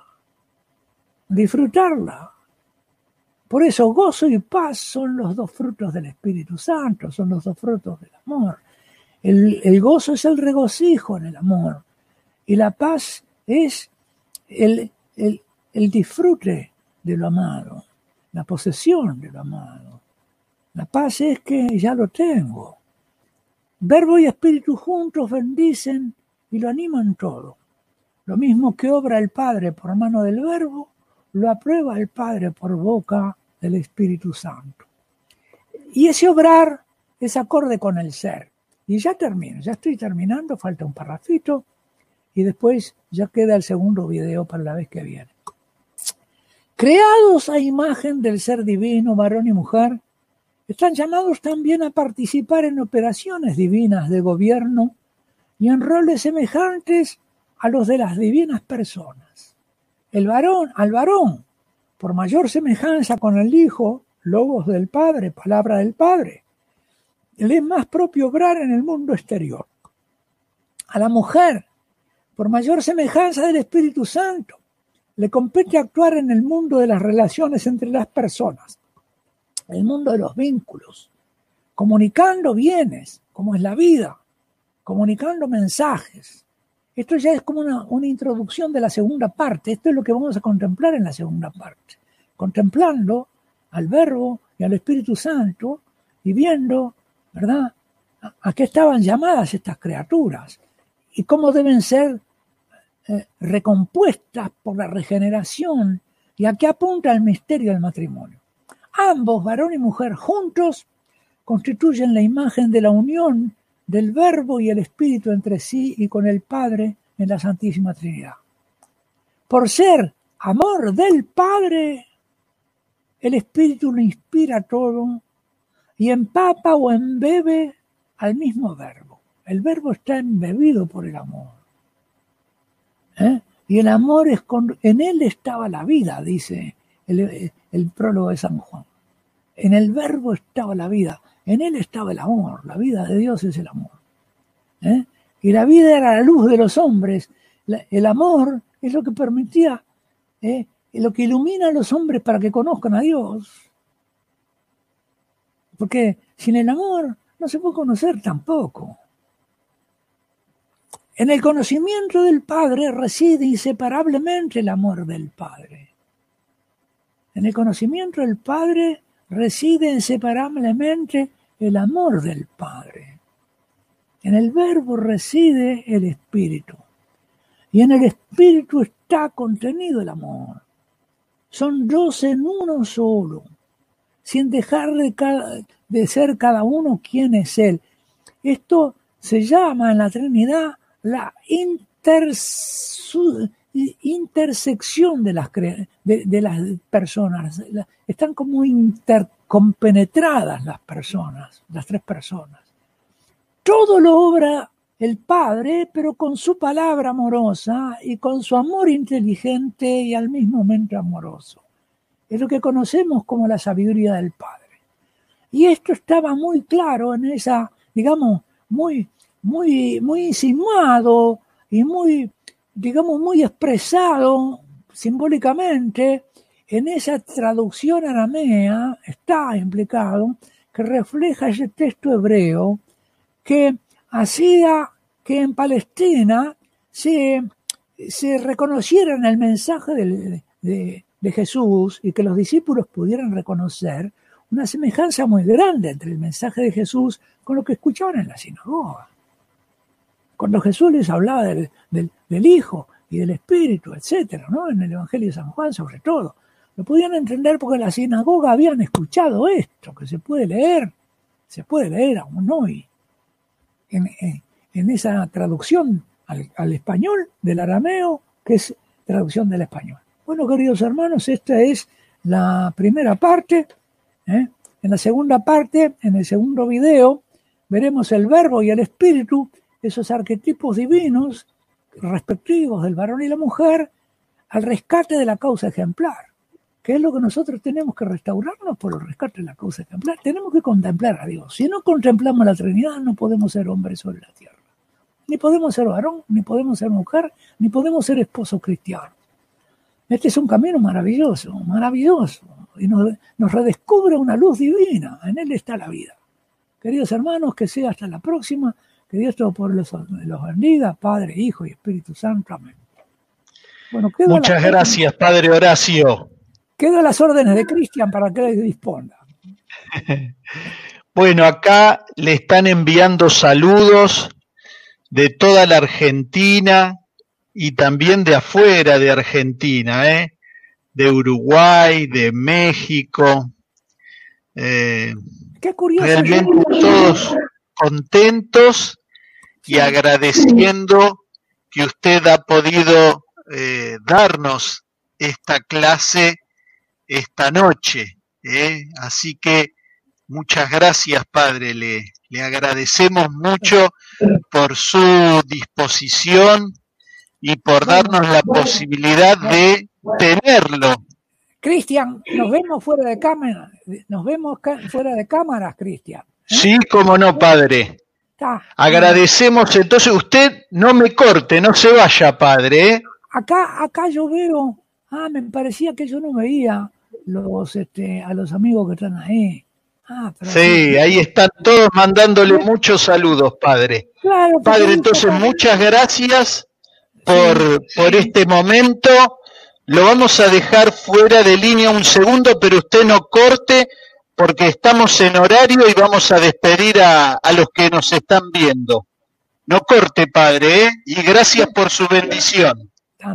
disfrutarla. Por eso gozo y paz son los dos frutos del Espíritu Santo, son los dos frutos del amor. El gozo es el regocijo en el amor y la paz es el disfrute de lo amado, la posesión de lo amado. La paz es que ya lo tengo. Verbo y Espíritu juntos bendicen y lo animan todo. Lo mismo que obra el Padre por mano del Verbo, lo aprueba el Padre por boca del Espíritu Santo. Y ese obrar es acorde con el ser. Y ya termino, ya estoy terminando, falta un parrafito y después ya queda el segundo video para la vez que viene. Creados a imagen del ser divino, varón y mujer, están llamados también a participar en operaciones divinas de gobierno y en roles semejantes a los de las divinas personas. Al varón, por mayor semejanza con el Hijo, logos del Padre, palabra del Padre, le es más propio obrar en el mundo exterior. A la mujer, por mayor semejanza del Espíritu Santo, le compete actuar en el mundo de las relaciones entre las personas, el mundo de los vínculos, comunicando bienes, como es la vida, comunicando mensajes. Esto ya es como una introducción de la segunda parte. Esto es lo que vamos a contemplar en la segunda parte. Contemplando al Verbo y al Espíritu Santo y viendo, ¿verdad?, a qué estaban llamadas estas criaturas y cómo deben ser recompuestas por la regeneración y a qué apunta el misterio del matrimonio. Ambos, varón y mujer, juntos constituyen la imagen de la unión del Verbo y el Espíritu entre sí y con el Padre en la Santísima Trinidad. Por ser amor del Padre, el Espíritu lo inspira todo y empapa o embebe al mismo Verbo. El Verbo está embebido por el amor. Y el amor en él estaba la vida, dice el prólogo de San Juan. En el Verbo estaba la vida, en él estaba el amor, la vida de Dios es el amor. Y la vida era la luz de los hombres, el amor es lo que permitía, lo que ilumina a los hombres para que conozcan a Dios. Porque sin el amor no se puede conocer tampoco. En el conocimiento del Padre reside inseparablemente el amor del Padre. En el conocimiento del Padre reside inseparablemente el amor del Padre. En el Verbo reside el Espíritu. Y en el Espíritu está contenido el amor. Son dos en uno solo, sin dejar de ser cada uno quien es Él. Esto se llama en la Trinidad la intersección de las personas. Están como intercompenetradas las personas, las tres personas. Todo lo obra el Padre, pero con su palabra amorosa y con su amor inteligente y al mismo momento amoroso. Es lo que conocemos como la sabiduría del Padre. Y esto estaba muy claro en esa, digamos, muy insinuado y muy expresado simbólicamente en esa traducción aramea, está implicado, que refleja ese texto hebreo que hacía que en Palestina se reconociera en el mensaje de Jesús y que los discípulos pudieran reconocer una semejanza muy grande entre el mensaje de Jesús con lo que escuchaban en la sinagoga. Cuando Jesús les hablaba del Hijo y del Espíritu, etcétera, ¿no? En el Evangelio de San Juan, sobre todo, lo podían entender porque en la sinagoga habían escuchado esto, que se puede leer aún hoy, en esa traducción al español del arameo, que es traducción del español. Bueno, queridos hermanos, esta es la primera parte. En la segunda parte, en el segundo video, veremos el Verbo y el Espíritu, esos arquetipos divinos respectivos del varón y la mujer, al rescate de la causa ejemplar. ¿Qué es lo que nosotros tenemos que restaurarnos por el rescate de la causa ejemplar? Tenemos que contemplar a Dios. Si no contemplamos la Trinidad, no podemos ser hombres sobre la tierra. Ni podemos ser varón, ni podemos ser mujer, ni podemos ser esposo cristiano. Este es un camino maravilloso, maravilloso. Y nos redescubre una luz divina. En él está la vida. Queridos hermanos, que sea hasta la próxima. Que Dios Todopoderoso los bendiga, Padre, Hijo y Espíritu Santo. Amén. Bueno, muchas gracias, Padre Horacio. Quedo a las órdenes de Cristian para que disponga. Bueno, acá le están enviando saludos de toda la Argentina y también de afuera de Argentina, de Uruguay, de México. Qué curioso. Realmente todos contentos y agradeciendo que usted ha podido darnos esta clase esta noche. Así que muchas gracias, Padre. Le agradecemos mucho por su disposición y por darnos la posibilidad de tenerlo. Cristian, nos vemos fuera de cámara. Nos vemos fuera de cámaras, Cristian. Sí, cómo no, Padre. Agradecemos. Entonces, usted no me corte, no se vaya, Padre. Acá yo veo. Me parecía que yo no veía a los amigos que están ahí. Sí, ahí están todos mandándole muchos saludos, Padre. Claro, Padre, entonces muchas gracias por este momento. Lo vamos a dejar fuera de línea un segundo, pero usted no corte porque estamos en horario y vamos a despedir a los que nos están viendo. No corte, Padre, y gracias por su bendición.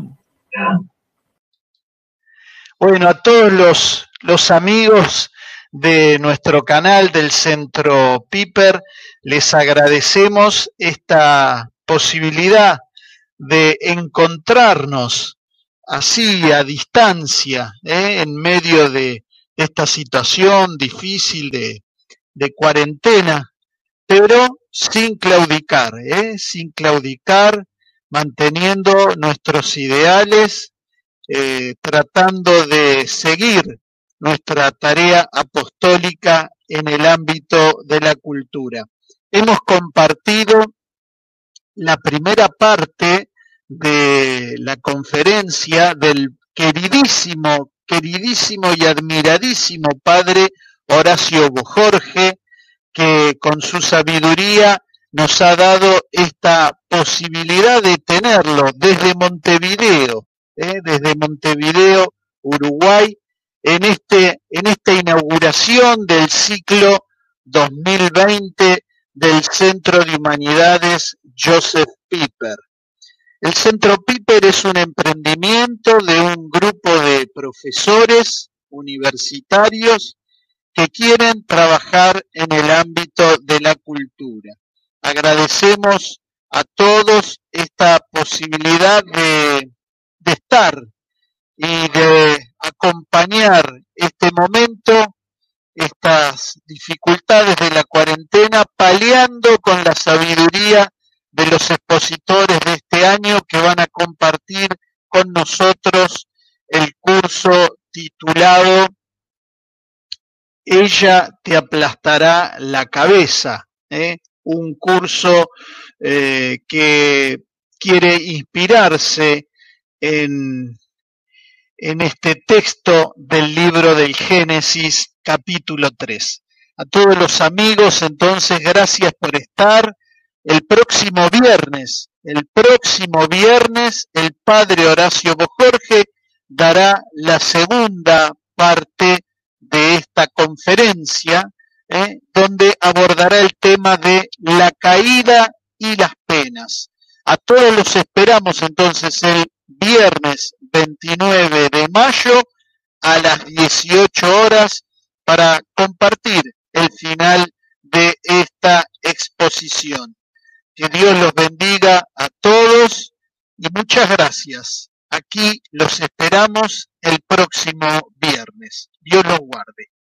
Bueno, a todos los amigos de nuestro canal del Centro Piper, les agradecemos esta posibilidad de encontrarnos así a distancia, en medio de esta situación difícil de cuarentena, pero sin claudicar, manteniendo nuestros ideales, tratando de seguir nuestra tarea apostólica en el ámbito de la cultura. Hemos compartido la primera parte de la conferencia del queridísimo y admiradísimo Padre Horacio Bojorge, que con su sabiduría nos ha dado esta posibilidad de tenerlo desde Montevideo, Uruguay, en esta inauguración del ciclo 2020 del Centro de Humanidades Joseph Piper. El Centro Piper es un emprendimiento de un grupo de profesores universitarios que quieren trabajar en el ámbito de la cultura. Agradecemos a todos esta posibilidad de estar y de acompañar este momento, estas dificultades de la cuarentena, paliando con la sabiduría de los expositores de este año que van a compartir con nosotros el curso titulado Ella te aplastará la cabeza, un curso que quiere inspirarse en este texto del libro del Génesis, capítulo 3. A todos los amigos, entonces, gracias por estar. El próximo viernes, el Padre Horacio Bojorge dará la segunda parte de esta conferencia, donde abordará el tema de la caída y las penas. A todos los esperamos entonces el viernes 29 de mayo a las 18 horas para compartir el final de esta exposición. Que Dios los bendiga a todos y muchas gracias. Aquí los esperamos el próximo viernes. Dios los guarde.